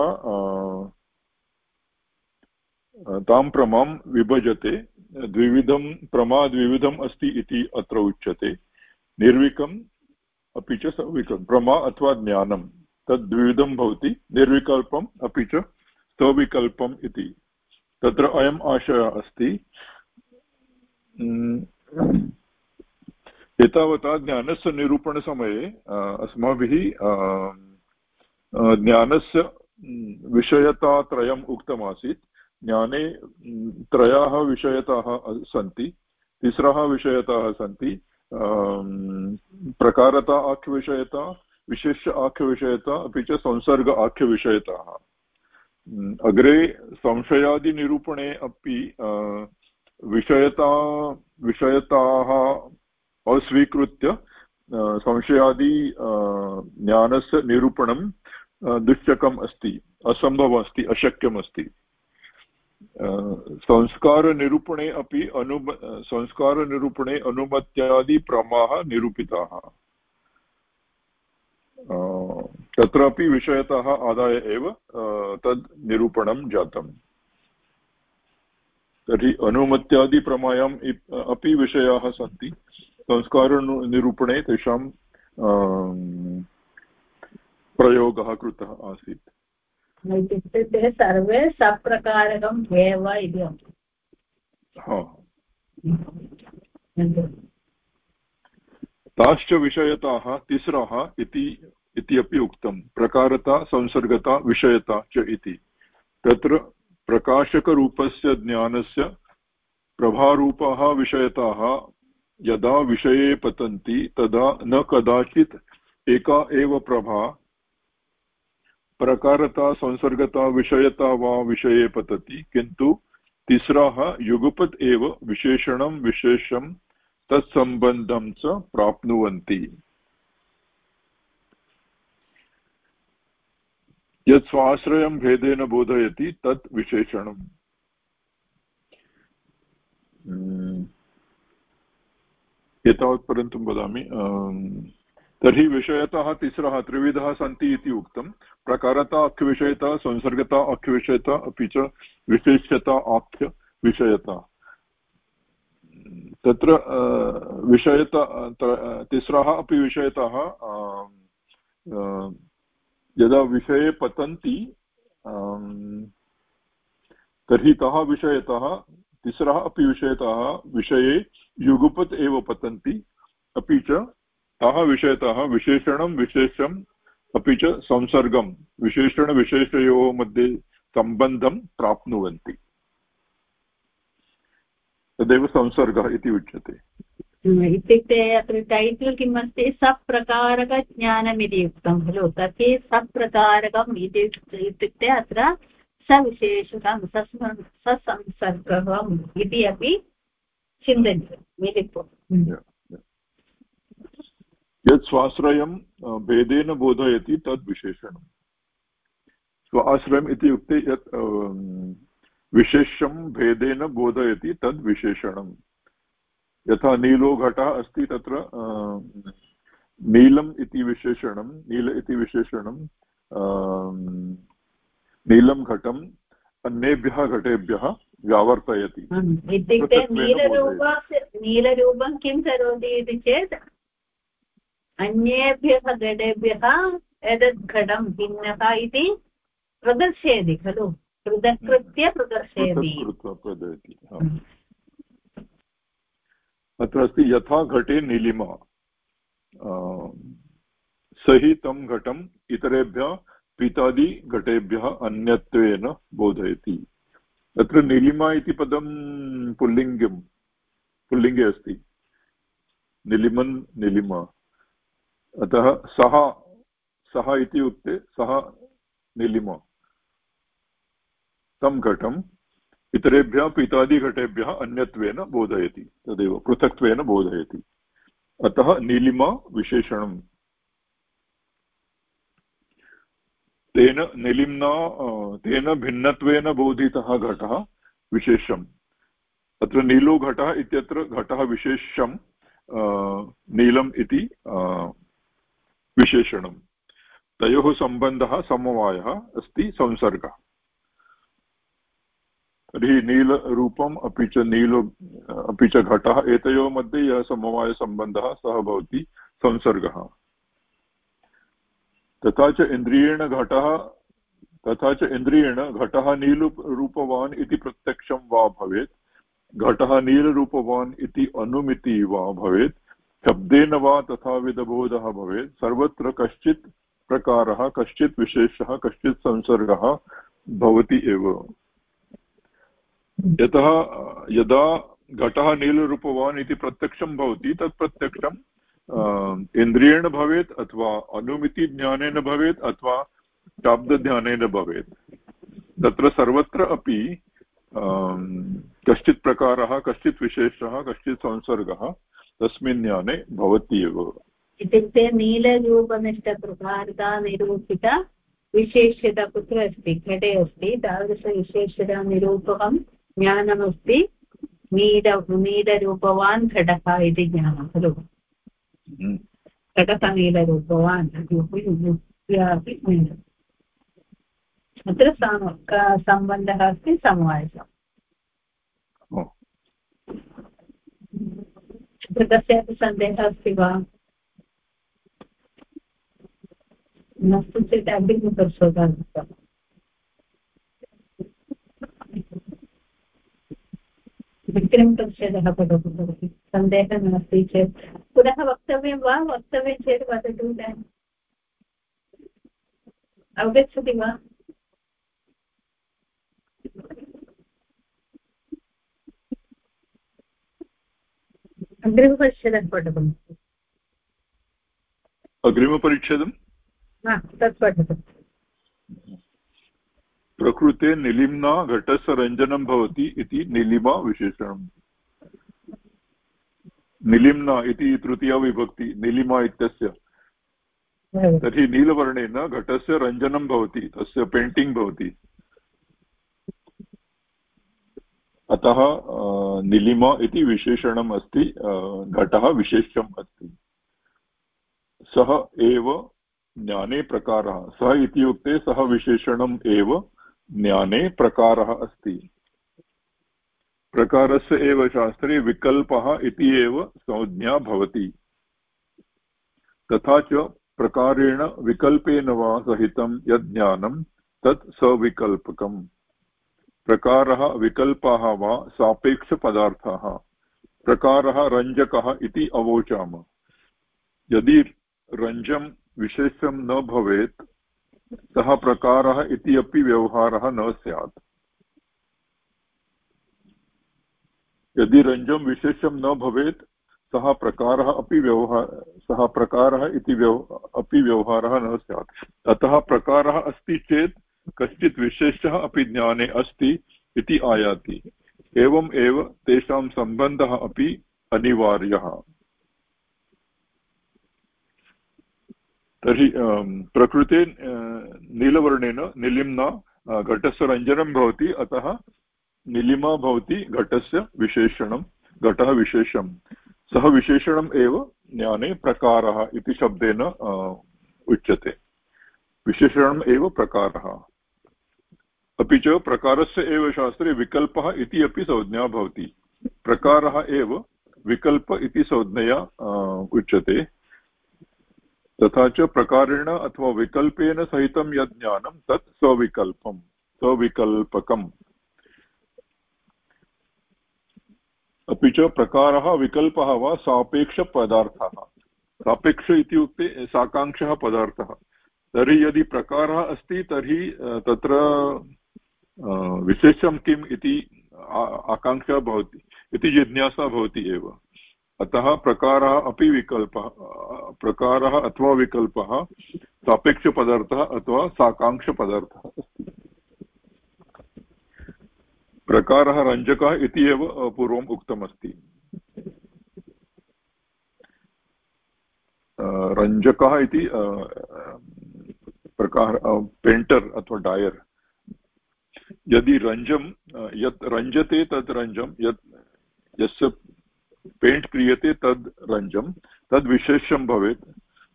तां प्रमां विभजते। द्विविधम् अस्ति इति अत्र उच्यते। निर्विकम् अपि च सविकल्पं। प्रमा अथवा ज्ञानं तद् द्विविधं भवति, निर्विकल्पम् अपि च सविकल्पम् इति। तत्र अयम् आशयः अस्ति। एतावता ज्ञानस्य निरूपणसमये अस्माभिः ज्ञानस्य विषयतात्रयम् उक्तमासीत्। ज्ञाने त्रयाः विषयताः सन्ति, तिस्रः विषयताः सन्ति। प्रकारता आख्यविषयता, विशेष्य आख्यविषयता, अपि च संसर्ग आख्यविषयताः। अग्रे संशयादिनिरूपणे अपि विषयताः अस्वीकृत्य संशयादि ज्ञानस्य निरूपणं दुश्चकम् अस्ति, असम्भवम् अस्ति, अशक्यम् अस्ति। संस्कारनिरूपणे अपि संस्कारनिरूपणे अनुमत्यादिप्रमाः निरूपिताः। तत्रापि विषयतः आदाय एव तद् निरूपणं जातम्। तर्हि अनुमत्यादिप्रमायाम् अपि विषयाः सन्ति। संस्कारनिरूपणे तेषां प्रयोगः कृतः आसीत्। इत्युक्ते ते सर्वे सप्रकारकम् एव इति। ताश्च विषयताः तिस्रः इति इति अपि उक्तं प्रकारता संसर्गता विषयता च इति तत्र प्रकाशकरूपस्य ज्ञानस्य प्रभारूपाः विषयताः यदा विषये पतन्ति तदा न कदाचित् एका एव प्रभा प्रकारता संसर्गता विषयता वा विषये पतति किन्तु तिस्राः युगपत् एव विशेषणं विशेषं तत्सम्बन्धं च प्राप्नुवन्ति यत् स्वाश्रयं भेदेन बोधयति तत् विशेषणम् एतावत्पर्यन्तं वदामि तर्हि विषयतः तिस्रः त्रिविधः सन्ति इति उक्तं प्रकारता आख्यविषयता संसर्गता आख्यविषयता अपि च विशेष्यता आख्यविषयता तत्र विषयता तिस्रः अपि विषयताः यदा विषये पतन्ति तर्हि तः विषयतः तिस्रः अपि विषयताः विषये युगपत् एव पतन्ति अपि च ताः विषयताः विशेषणं विशेषम् अपि च संसर्गं विशेषणविशेषयोः मध्ये सम्बन्धं प्राप्नुवन्ति तदेव संसर्गः इति उच्यते इत्युक्ते अत्र टैटल् किम् अस्ति सप्रकारकज्ञानमिति उक्तं खलु तर्हि सप्रकारकम् इत्युक्ते अत्र सविशेषकं ससंसर्गम् इति अपि चिन्तयन्तु मिलित्वा यत् स्वाश्रयं भेदेन बोधयति तद् विशेषणं स्वाश्रयम् इत्युक्ते यत् विशेषं भेदेन बोधयति तद् विशेषणं यथा नीलो घटः अस्ति तत्र नीलम् इति विशेषणं नील इति विशेषणं नीलं घटम् अन्येभ्यः घटेभ्यः व्यावर्तयति इत्युक्ते नीलरूपं किं करोति इति चेत् अन्येभ्यः घटेभ्यः एतत् घटं भिन्नः इति प्रदर्शयति खलु पृथक्कृत्य प्रदर्शयति अत्र अस्ति यथा घटे नीलिमा सहि तं घटम् इतरेभ्यः पीतादि घटेभ्यः अन्यत्वेन बोधयति तत्र नीलिमा इति पदं पुल्लिङ्गे अस्ति नीलिमन् नीलिमा अतः सः इति उक्ते सः नीलिमा तं घटम् इतरेभ्यः पीतादिघटेभ्यः अन्यत्वेन बोधयति तदेव पृथक्त्वेन बोधयति अतः नीलिमा विशेषणम् तेन नीलिम्ना तेन भिन्नत्वेन बोधितः घटः विशेषम् अत्र नीलो घटः इत्यत्र घटः विशेषं नीलम् इति विशेषणं तयोः सम्बन्धः समवायः अस्ति संसर्गः तर्हि नीलरूपम् अपि च घटः एतयोः मध्ये यः समवायसम्बन्धः सः भवति संसर्गः तथा च इन्द्रियेण घटः नीलरूपवान् इति प्रत्यक्षं वा भवेत् घटः नीलरूपवान् इति अनुमिति वा भवेत् शब्देन वा तथाविधबोधः भवेत् सर्वत्र कश्चित् प्रकारः कश्चित् विशेषः कश्चित् संसर्गः भवति एव यतः यदा घटः नीलरूपवान् इति प्रत्यक्षं भवति तत् प्रत्यक्षं इन्द्रियेण भवेत् अथवा अनुमिति ज्ञानेन भवेत् अथवा शाब्दज्ञानेन भवेत् तत्र सर्वत्र अपि कश्चित् प्रकारः कश्चित् विशेषः कश्चित् संसर्गः तस्मिन् ज्ञाने भवति एव इत्युक्ते नीलरूपनिष्ठप्रकारता निरूपिता विशेष्यता कुत्र अस्ति घटे अस्ति तादृशविशेष्यता निरूपकं ज्ञानमस्ति नीलरूपवान् घटः इति ज्ञानं खलु घटः नीलरूपवान् अत्र सम्बन्धः अस्ति समवायः कस्यापि सन्देहः अस्ति वा नास्ति चेत् अग्रिमप्रश्नः विक्रमप्रच्छेदः पठतु भवति सन्देहः नास्ति चेत् पुनः वक्तव्यं वा वक्तव्यं चेत् वदतु इदानीं अवगच्छति वा? अग्रिमपरिच्छेदं पठतु। अग्रिमपरिच्छेदं तत् पठतु। प्रकृते निलिम्ना घटस्य रञ्जनं भवति इति निलिमा विशेषणम्। निलिम्ना इति तृतीया विभक्ति निलिमा इत्यस्य। तर्हि नीलवर्णेन घटस्य रञ्जनं भवति, तस्य पेण्टिङ्ग् भवति, अतः निलिमा इति विशेषणम् अस्ति, घटः विशेष्यम् अस्ति। सः एव ज्ञाने प्रकारः। सः इत्युक्ते सः विशेषणम् एव ज्ञाने प्रकारः अस्ति। प्रकारस्य एव शास्त्रे विकल्पः इति एव संज्ञा भवति। तथा च प्रकारेण विकल्पेन वा सहितं यद् ज्ञानं तत् सविकल्पकम्। प्रकारः विकल्पः वा सापेक्षपदार्थः। प्रकारः रञ्जकः इति अवोचाम। यदि रञ्जं विशेषं न भवेत् सः प्रकारः इति अपि व्यवहारः न स्यात्। यदि रञ्जं विशेषं न भवेत् सः प्रकारः इति अपि व्यवहारः न स्यात्। अतः प्रकारः अस्ति चेत् कश्चित् विशेषः अपि ज्ञाने अस्ति इति आयाति। एवम् एव तेषां सम्बन्धः अपि अनिवार्यः। तर्हि प्रकृते नीलवर्णेन निलिम्ना घटस्य रञ्जनं भवति, अतः निलिमा भवति घटस्य विशेषणं। घटः विशेषं, सः विशेषणम् एव ज्ञाने प्रकारः इति शब्देन उच्यते। विशेषणम् एव प्रकारः। अपि च प्रकारस्य एव शास्त्रे विकल्पः इति अपि संज्ञा भवति। प्रकारः एव विकल्प इति संज्ञया उच्यते। तथा च प्रकारेण अथवा विकल्पेन सहितं यत् ज्ञानं तत् सविकल्पकम्। अपि च प्रकारः विकल्पः वा सापेक्षपदार्थः। सापेक्ष इत्युक्ते साकाङ्क्षः पदार्थः। तर्हि यदि प्रकारः अस्ति तर्हि तत्र विशेषं किम् इति आकाङ्क्षा भवति, इति जिज्ञासा भवति एव। अतः प्रकारः अपि विकल्पः, प्रकारः अथवा विकल्पः सापेक्षपदार्थः अथवा साकाङ्क्षपदार्थः अस्ति। प्रकारः रञ्जकः इति एव पूर्वम् उक्तमस्ति। रञ्जकः इति प्रकार पेण्टर् अथवा डायर्। यदि रञ्जं यत् रञ्जते तद् रञ्जं, यस्य पेण्ट् क्रियते तद् रञ्जं, तद् विशेषं भवेत्।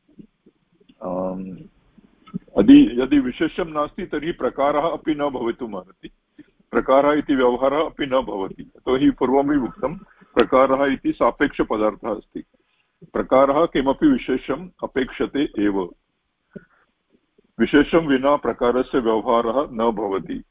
यदि विशेषं नास्ति तर्हि प्रकारः अपि न भवितुम् अर्हति। प्रकारः इति व्यवहारः अपि न भवति। यतोहि पूर्वमेव उक्तं प्रकारः इति सापेक्षपदार्थः अस्ति। प्रकारः किमपि विशेषम् अपेक्षते एव। विशेषं विना प्रकारस्य व्यवहारः न भवति।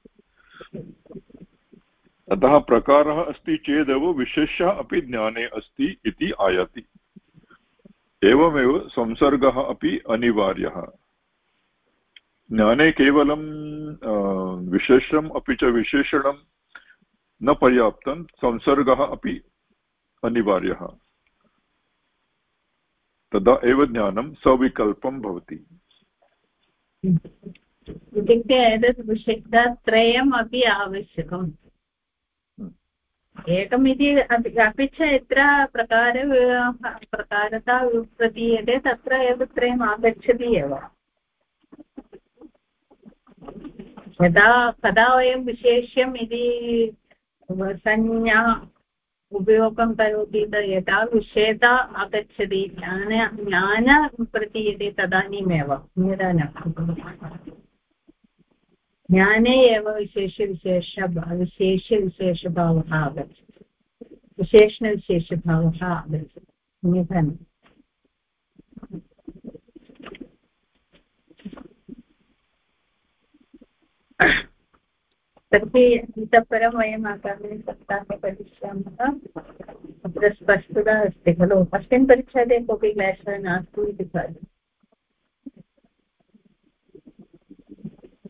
अतः प्रकारः अस्ति चेदेव विशेषः अपि ज्ञाने अस्ति इति आयाति। एवमेव संसर्गः अपि अनिवार्यः। ज्ञाने केवलं विशेषम् अपि च विशेषणं न पर्याप्तं, संसर्गः अपि अनिवार्यः। तदा एव ज्ञानं सविकल्पं भवति। इत्युक्ते एतत् विशेषत्रयम् अपि आवश्यकम्। एकमिति अपि च यत्र प्रकारता प्रतीयते तत्र एव त्रयम् आगच्छति एव। कदा वयं विशेष्यम् इति संज्ञा उपयोगं करोति यदा विषयता आगच्छति, ज्ञान प्रतीयते तदानीमेव, अन्यथा न। ज्ञाने एव विशेषविशेषभावः आगच्छति, विशेषणविशेषभावः आगच्छति, अन्यथा न। तर्हि इतः परं वयम् आगामिनि सप्ताहे पठिष्यामः। अत्र स्पष्टता अस्ति खलु? अस्मिन् परिच्छेदे कोऽपि क्लेशः नास्ति इति भाति।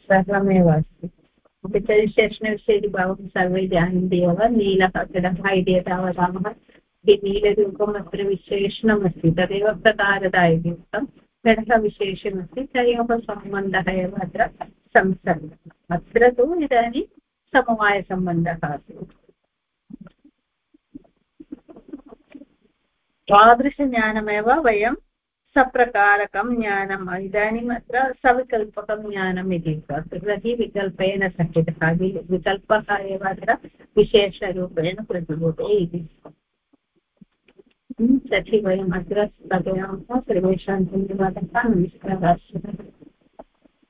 सर्वमेव अस्ति अपि च विशेषणविशेषभावं सर्वे जानन्ति एव नीलः घटः इति यदा वदामः नीलरूपम् अत्र विशेषणमस्ति तदेव प्रकारता इति उक्तं घटः विशेषणमस्ति तयोः सम्बन्धः एव अत्र संसर्गः अत्र तु इदानीं समवायसम्बन्धः अस्ति तादृशज्ञानमेव वयं सप्रकारकं ज्ञानम् इदानीम् अत्र सविकल्पकं ज्ञानम् इति प्रति विकल्पेन सहितः विकल्पः एव अत्र विशेषरूपेण प्रतिभूते इति तर्हि वयम् अत्र स्थगयामः सर्वेषां धन्यवादः नमस्कारः